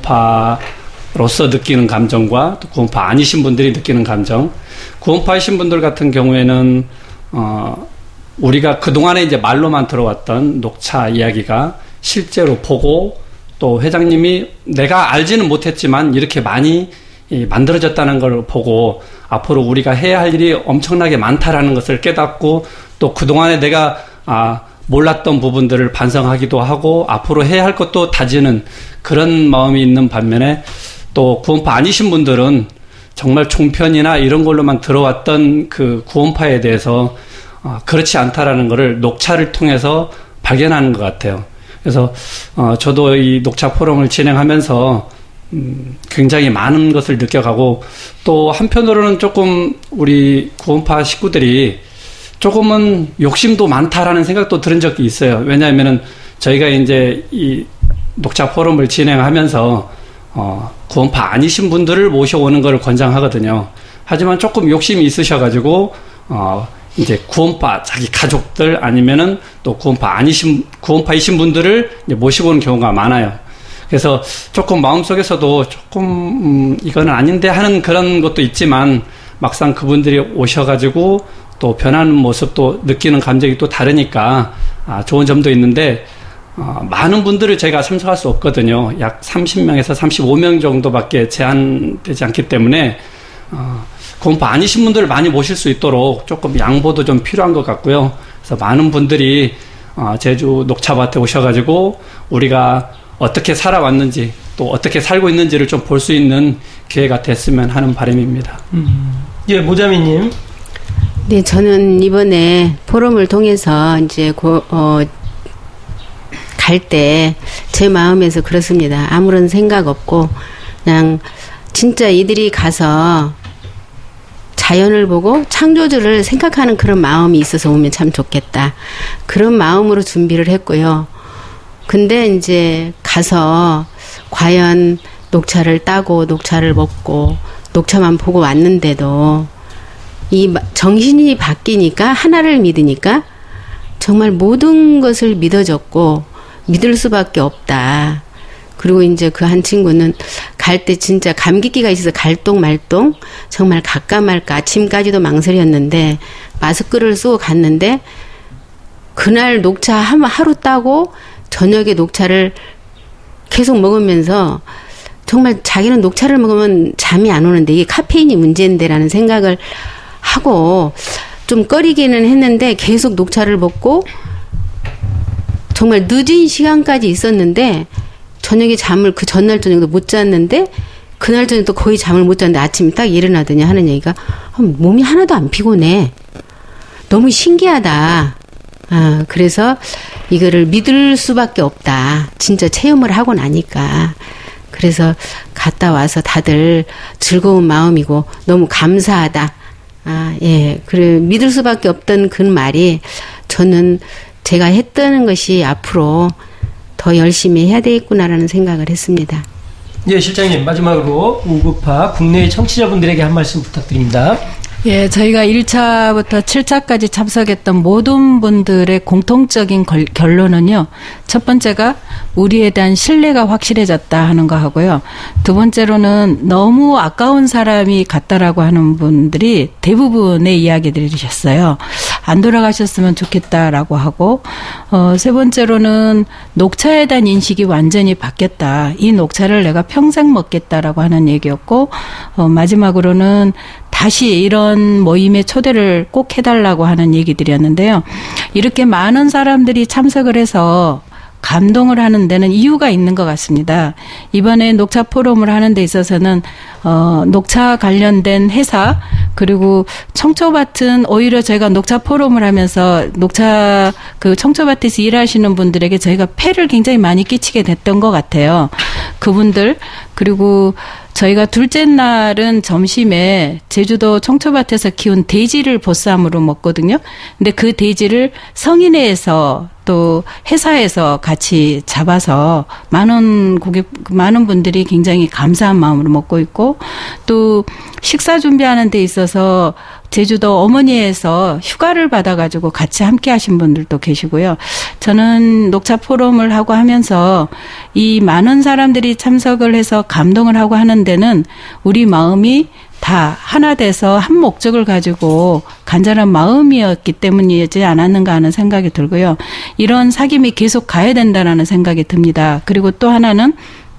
[SPEAKER 3] 구원파로서 느끼는 감정과 또 구원파 아니신 분들이 느끼는 감정. 구원파이신 분들 같은 경우에는 어, 우리가 그동안에 이제 말로만 들어왔던 녹차 이야기가 실제로 보고 또 회장님이 내가 알지는 못했지만 이렇게 많이 이 만들어졌다는 걸 보고 앞으로 우리가 해야 할 일이 엄청나게 많다라는 것을 깨닫고 또 그동안에 내가 아 몰랐던 부분들을 반성하기도 하고 앞으로 해야 할 것도 다지는 그런 마음이 있는 반면에 또 구원파 아니신 분들은 정말 종편이나 이런 걸로만 들어왔던 그 구원파에 대해서 어, 그렇지 않다라는 것을 녹차를 통해서 발견하는 것 같아요. 그래서 어, 저도 이 녹차 포럼을 진행하면서 음, 굉장히 많은 것을 느껴가고 또 한편으로는 조금 우리 구원파 식구들이 조금은 욕심도 많다라는 생각도 들은 적이 있어요. 왜냐하면은 저희가 이제 이 녹차 포럼을 진행하면서 어, 구원파 아니신 분들을 모셔오는 걸 권장하거든요. 하지만 조금 욕심이 있으셔가지고 어, 이제 구원파 자기 가족들 아니면은 또 구원파 아니신 구원파이신 분들을 이제 모시고 오는 경우가 많아요. 그래서 조금 마음속에서도 조금 음, 이거는 아닌데 하는 그런 것도 있지만 막상 그분들이 오셔가지고 또 변하는 모습도 느끼는 감정이 또 다르니까 아, 좋은 점도 있는데 어, 많은 분들을 저희가 참석할 수 없거든요. 약 삼십 명에서 삼십오 명 정도밖에 제한되지 않기 때문에 어, 구원파 아니신 분들을 많이 모실 수 있도록 조금 양보도 좀 필요한 것 같고요. 그래서 많은 분들이 어, 제주 녹차밭에 오셔가지고 우리가 어떻게 살아왔는지 또 어떻게 살고 있는지를 좀 볼 수 있는 기회가 됐으면 하는 바람입니다.
[SPEAKER 1] 음. 예, 모자미님.
[SPEAKER 6] 네, 저는 이번에 포럼을 통해서 이제 고, 어, 갈 때 제 마음에서 그렇습니다. 아무런 생각 없고 그냥 진짜 이들이 가서 자연을 보고 창조주를 생각하는 그런 마음이 있어서 오면 참 좋겠다. 그런 마음으로 준비를 했고요. 근데 이제 가서 과연 녹차를 따고 녹차를 먹고 녹차만 보고 왔는데도 이 정신이 바뀌니까 하나를 믿으니까 정말 모든 것을 믿어졌고 믿을 수밖에 없다. 그리고 이제 그 한 친구는 갈 때 진짜 감기기가 있어서 갈동 말동 정말 갈까 말까 아침까지도 망설였는데 마스크를 쓰고 갔는데 그날 녹차 하루 따고 저녁에 녹차를 계속 먹으면서 정말 자기는 녹차를 먹으면 잠이 안 오는데 이게 카페인이 문제인데라는 생각을 하고 좀 꺼리기는 했는데 계속 녹차를 먹고 정말 늦은 시간까지 있었는데 저녁에 잠을 그 전날 저녁도 못 잤는데 그날 저녁도 거의 잠을 못 잤는데 아침에 딱 일어나더니 하는 얘기가 몸이 하나도 안 피곤해. 너무 신기하다. 아, 그래서 이거를 믿을 수밖에 없다. 진짜 체험을 하고 나니까. 그래서 갔다 와서 다들 즐거운 마음이고 너무 감사하다. 아, 예. 그래, 믿을 수밖에 없던 그 말이 저는 제가 했던 것이 앞으로 더 열심히 해야 되겠구나라는 생각을 했습니다.
[SPEAKER 1] 예, 실장님, 마지막으로 우구파 국내 청취자분들에게 한 말씀 부탁드립니다.
[SPEAKER 7] 예, 저희가 일 차부터 칠 차까지 참석했던 모든 분들의 공통적인 걸, 결론은요. 첫 번째가 우리에 대한 신뢰가 확실해졌다 하는 거 하고요. 두 번째로는 너무 아까운 사람이 같다라고 하는 분들이 대부분의 이야기들이셨어요. 안 돌아가셨으면 좋겠다라고 하고, 어, 세 번째로는 녹차에 대한 인식이 완전히 바뀌었다. 이 녹차를 내가 평생 먹겠다라고 하는 얘기였고, 어, 마지막으로는 다시 이런 모임에 초대를 꼭 해달라고 하는 얘기들이었는데요. 이렇게 많은 사람들이 참석을 해서 감동을 하는 데는 이유가 있는 것 같습니다. 이번에 녹차 포럼을 하는 데 있어서는 어, 녹차 관련된 회사 그리고 청초밭은 오히려 저희가 녹차 포럼을 하면서 녹차 그 청초밭에서 일하시는 분들에게 저희가 폐를 굉장히 많이 끼치게 됐던 것 같아요. 그분들 그리고 저희가 둘째 날은 점심에 제주도 청초밭에서 키운 돼지를 보쌈으로 먹거든요. 근데 그 돼지를 성인회에서 또 회사에서 같이 잡아서 많은 고객, 많은 분들이 굉장히 감사한 마음으로 먹고 있고 또 식사 준비하는 데 있어서 제주도 어머니에서 휴가를 받아가지고 같이 함께 하신 분들도 계시고요. 저는 녹차 포럼을 하고 하면서 이 많은 사람들이 참석을 해서 감동을 하고 하는 데는 우리 마음이 다 하나 돼서 한 목적을 가지고 간절한 마음이었기 때문이지 않았는가 하는 생각이 들고요. 이런 사귐이 계속 가야 된다는 생각이 듭니다. 그리고 또 하나는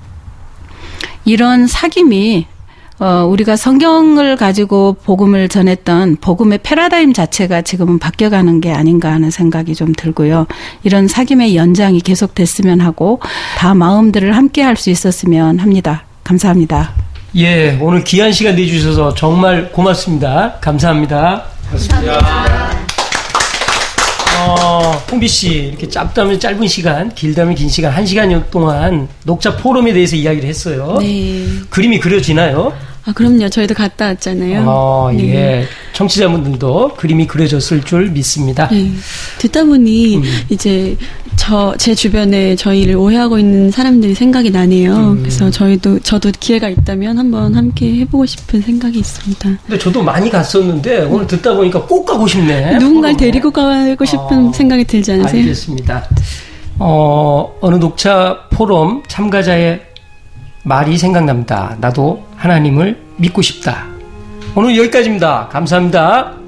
[SPEAKER 7] 이런 사귐이 어, 우리가 성경을 가지고 복음을 전했던 복음의 패러다임 자체가 지금은 바뀌어가는 게 아닌가 하는 생각이 좀 들고요. 이런 사귐의 연장이 계속됐으면 하고 다 마음들을 함께 할 수 있었으면 합니다. 감사합니다.
[SPEAKER 1] 예, 오늘 귀한 시간 내주셔서 정말 고맙습니다. 감사합니다.
[SPEAKER 4] 감사합니다.
[SPEAKER 1] 어, 홍비 씨, 이렇게 짧다면 짧은 시간, 길다면 긴 시간, 한 시간 동안 녹차 포럼에 대해서 이야기를 했어요.
[SPEAKER 2] 네.
[SPEAKER 1] 그림이 그려지나요?
[SPEAKER 2] 아, 그럼요. 저희도 갔다 왔잖아요.
[SPEAKER 1] 어,
[SPEAKER 2] 네.
[SPEAKER 1] 예. 청취자분들도 그림이 그려졌을 줄 믿습니다.
[SPEAKER 2] 네. 듣다 보니
[SPEAKER 1] 음.
[SPEAKER 2] 이제 저, 제 주변에 저희를 오해하고 있는 사람들이 생각이 나네요. 음. 그래서 저희도, 저도 기회가 있다면 한번 함께 해보고 싶은 생각이 있습니다.
[SPEAKER 1] 근데 저도 많이 갔었는데 오늘 듣다 보니까 꼭 가고 싶네.
[SPEAKER 2] 누군가를 데리고 가고 싶은 어, 생각이 들지 않으세요?
[SPEAKER 1] 알겠습니다. 어, 어느 녹차 포럼 참가자의 말이 생각납니다. 나도 하나님을 믿고 싶다. 오늘 여기까지입니다. 감사합니다.